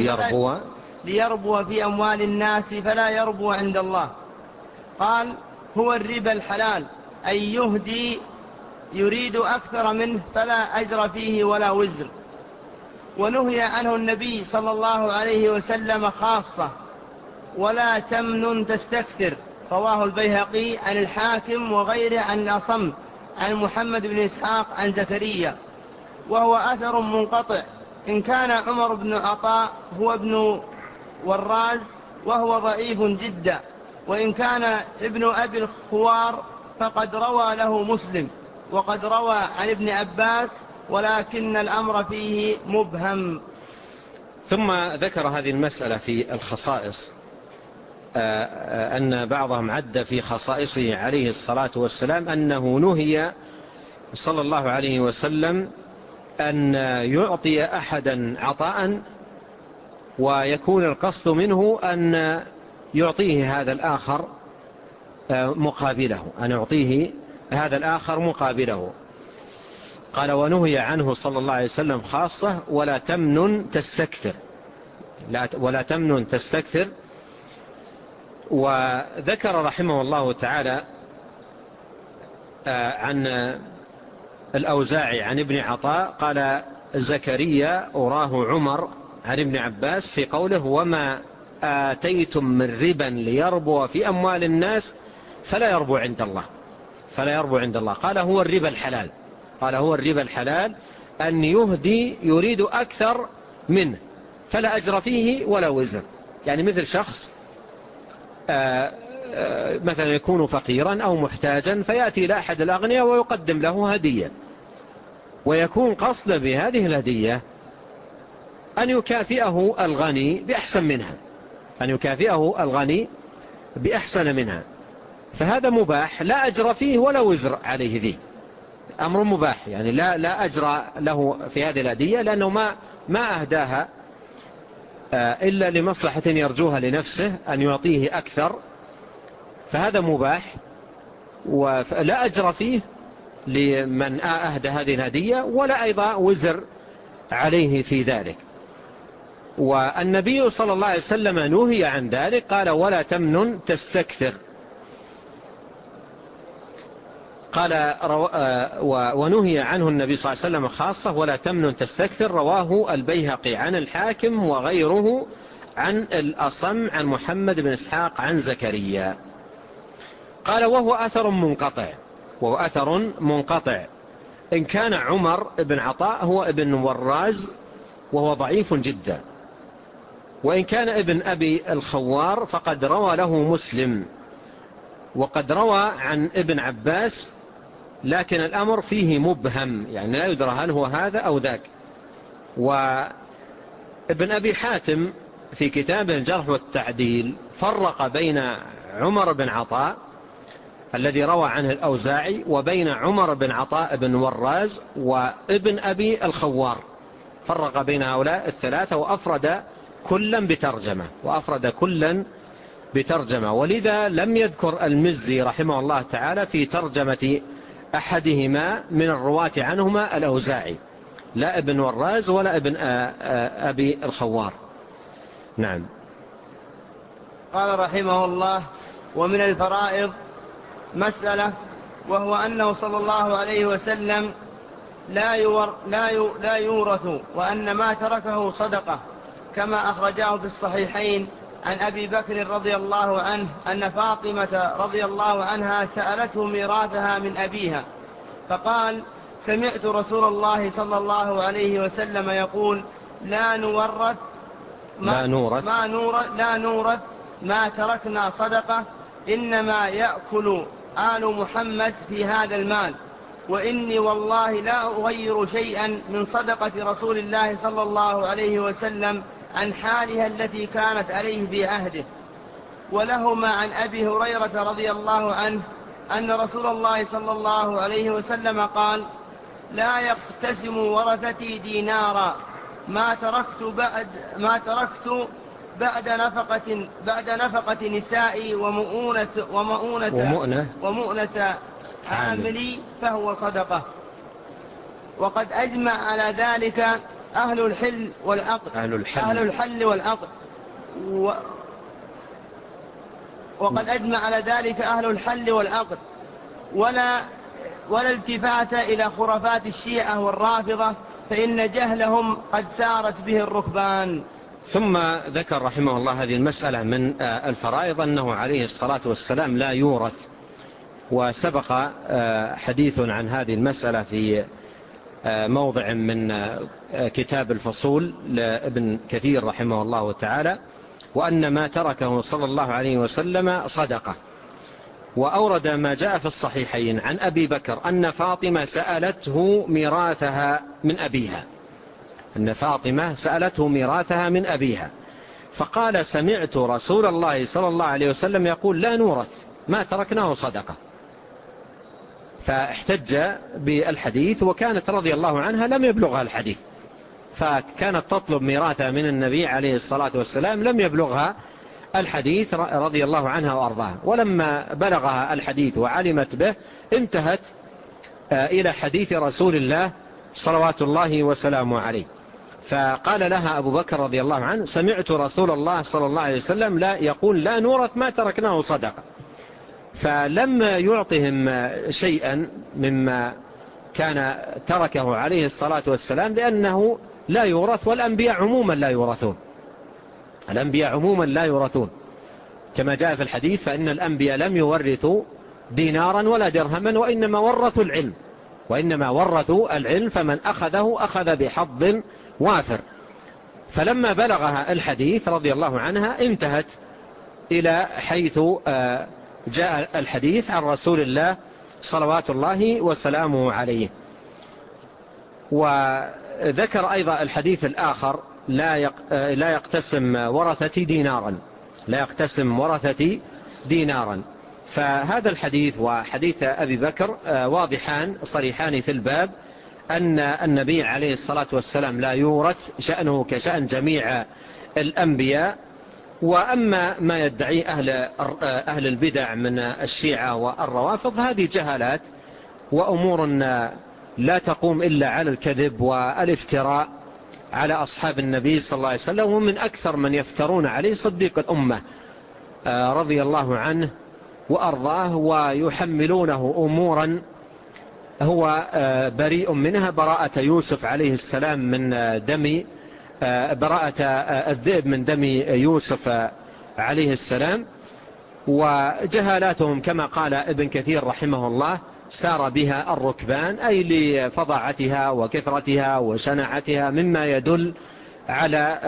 الناس فلا يربو عند الله. قال هو الربا الحلال، أي يهدي يريد أكثر منه فلا أجر فيه ولا وزر. ونهي عنه النبي صلى الله عليه وسلم خاصة، ولا تمنن تستكثر. رواه البيهقي عن الحاكم وغيره عن أصم عن محمد بن إسحاق عن زكريا، وهو أثر منقطع. إن كان عمر بن عطاء هو ابن وراز وهو ضعيف جدا، وإن كان ابن أبي الخوار فقد روى له مسلم، وقد روى عن ابن عباس، ولكن الأمر فيه مبهم. ثم ذكر هذه المسألة في الخصائص، أن بعضهم عد في خصائصه عليه الصلاة والسلام أنه نهي صلى الله عليه وسلم أن يعطي أحدا عطاء ويكون القصد منه أن يعطيه هذا الآخر مقابله، أن يعطيه هذا الآخر مقابله. قال ونهي عنه صلى الله عليه وسلم خاصة، ولا تمنن تستكثر، ولا تمنن تستكثر. وذكر رحمه الله تعالى عن الأوزاعي عن ابن عطاء قال زكريا أراه عمر عن ابن عباس في قوله وما آتيتم من ربا ليربو في أموال الناس فلا يربو عند الله، فلا يربو عند الله. قال هو الربا الحلال، قال هو الربا الحلال أن يهدي يريد أكثر منه فلا أجر فيه ولا وزر. يعني مثل شخص مثلا يكون فقيرا أو محتاجا فيأتي إلى أحد الأغنياء ويقدم له هدية، ويكون قصد بهذه الهدية أن يكافئه الغني بأحسن منها، أن يكافئه الغني بأحسن منها، فهذا مباح لا أجر فيه ولا وزر عليه فيه، أمر مباح. يعني لا أجر له في هذه الهدية، لأنه ما أهداها إلا لمصلحة يرجوها لنفسه أن يعطيه أكثر، فهذا مباح ولا أجر فيه لمن أهدى هذه الهدية، ولا أيضا وزر عليه في ذلك. والنبي صلى الله عليه وسلم نهي عن ذلك، قال ولا تمنن تستكثر. قال ونهي عنه النبي صلى الله عليه وسلم خاصة ولا تمنن تستكثر. رواه البيهقي عن الحاكم وغيره عن الأصم عن محمد بن إسحاق عن زكريا. قال وهو أثر منقطع، وهو أثر منقطع. إن كان عمر بن عطاء هو ابن وراز وهو ضعيف جدا، وإن كان ابن أبي الخوار فقد روى له مسلم، وقد روى عن ابن عباس، لكن الأمر فيه مبهم، يعني لا يدرى هل هو هذا أو ذاك. وابن أبي حاتم في كتابه الجرح والتعديل فرق بين عمر بن عطاء الذي روى عنه الأوزاعي وبين عمر بن عطاء بن وراز وابن أبي الخوار، فرق بين هؤلاء الثلاثة وأفرد كلا بترجمة. ولذا لم يذكر المزي رحمه الله تعالى في ترجمة أحدهما من الرواة عنهما الأوزاعي، لا ابن وراز ولا ابن أبي الخوار. نعم. قال رحمه الله: ومن الفرائض مسألة، وهو أنه صلى الله عليه وسلم لا يورث، وأن ما تركه صدقة، كما أخرجاه في الصحيحين عن أبي بكر رضي الله عنه أن فاطمة رضي الله عنها سألته ميراثها من أبيها، فقال: سمعت رسول الله صلى الله عليه وسلم يقول: لا نورث ما تركنا صدقة، إنما يأكل آل محمد في هذا المال، وإني والله لا أغير شيئا من صدقة رسول الله صلى الله عليه وسلم عن حالها التي كانت عليه في عهده. ولهما عن أبي هريرة رضي الله عنه أن رسول الله صلى الله عليه وسلم قال: لا يقتسم ورثتي دينارا ما تركت بعد نفقة نسائي ومؤونة حاملي فهو صدقة. وقد أجمع على ذلك أهل الحل والعقد وقد أجمع على ذلك أهل الحل والعقد، ولا التفات إلى خرافات الشيعة والرافضة، فإن جهلهم قد سارت به الركبان. ثم ذكر رحمه الله هذه المسألة من الفرائض أنه عليه الصلاة والسلام لا يورث، وسبق حديث عن هذه المسألة في موضع من كتاب الفصول لابن كثير رحمه الله تعالى، وأن ما تركه صلى الله عليه وسلم صدقة. وأورد ما جاء في الصحيحين عن أبي بكر أن فاطمة سألته ميراثها من أبيها، فقال: سمعت رسول الله صلى الله عليه وسلم يقول: لا نورث ما تركناه صدقة. فاحتج بالحديث، وكانت رضي الله عنها لم يبلغها الحديث، فكانت تطلب ميراثها من النبي عليه الصلاة والسلام، لم يبلغها الحديث رضي الله عنها وأرضاها. ولما بلغها الحديث وعلمت به انتهت إلى حديث رسول الله صلوات الله وسلامه عليه، فقال لها أبو بكر رضي الله عنه: سمعت رسول الله صلى الله عليه وسلم يقول: لا نورث ما تركناه صدقة. فلم يعطهم شيئا مما كان تركه عليه الصلاة والسلام، لأنه لا يورث، والأنبياء عموما لا يورثون كما جاء في الحديث: فإن الأنبياء لم يورثوا دينارا ولا درهما، وإنما ورثوا العلم، فمن أخذه أخذ بحظ وافر. فلما بلغها الحديث رضي الله عنها انتهت إلى حيث جاء الحديث عن رسول الله صلوات الله وسلامه عليه. وذكر أيضا الحديث الآخر: لا يقتسم ورثتي دينارا. فهذا الحديث وحديث أبي بكر واضحان صريحان في الباب، أن النبي عليه الصلاة والسلام لا يورث، شأنه كشأن جميع الأنبياء. وأما ما يدعي أهل البدع من الشيعة والروافض هذه جهالات وأمور لا تقوم إلا على الكذب والافتراء، على أصحاب النبي صلى الله عليه وسلم، ومن أكثر من يفترون عليه صديق الأمة رضي الله عنه وأرضاه، ويحملونه أمورا هو بريء منها، براءة يوسف عليه السلام من دم، براءة الذئب من دم يوسف عليه السلام. وجهالاتهم كما قال ابن كثير رحمه الله سار بها الركبان، أي لفظاعتها وكثرتها وشناعتها، مما يدل على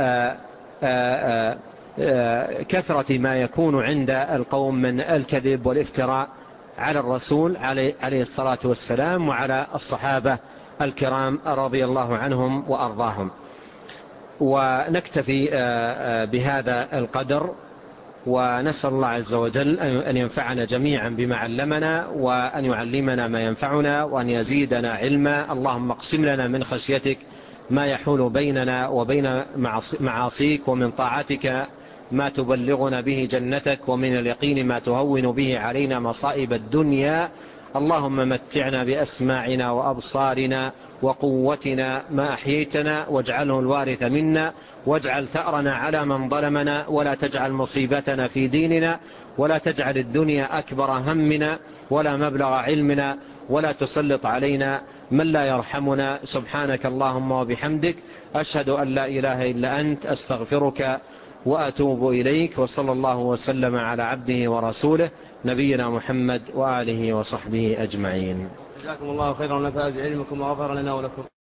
كثرة ما يكون عند القوم من الكذب والافتراء على الرسول عليه الصلاة والسلام وعلى الصحابة الكرام رضي الله عنهم وأرضاهم. ونكتفي بهذا القدر، ونسأل الله عز وجل أن ينفعنا جميعا بما علمنا، وأن يعلمنا ما ينفعنا، وأن يزيدنا علما. اللهم اقسم لنا من خشيتك ما يحول بيننا وبين معاصيك، ومن طاعتك ما تبلغنا به جنتك، ومن اليقين ما تهون به علينا مصائب الدنيا. اللهم متعنا بأسماعنا وأبصارنا وقوتنا ما أحييتنا، واجعله الوارث منا، واجعل ثأرنا على من ظلمنا، ولا تجعل مصيبتنا في ديننا، ولا تجعل الدنيا أكبر همنا ولا مبلغ علمنا، ولا تسلط علينا من لا يرحمنا. سبحانك اللهم وبحمدك، أشهد أن لا إله إلا أنت، أستغفرك وأتوب إليك. وصلى الله وسلم على عبده ورسوله نبينا محمد وآله وصحبه أجمعين. جزاكم الله خيرا ونفع بعلمكم وغفر لنا ولكم.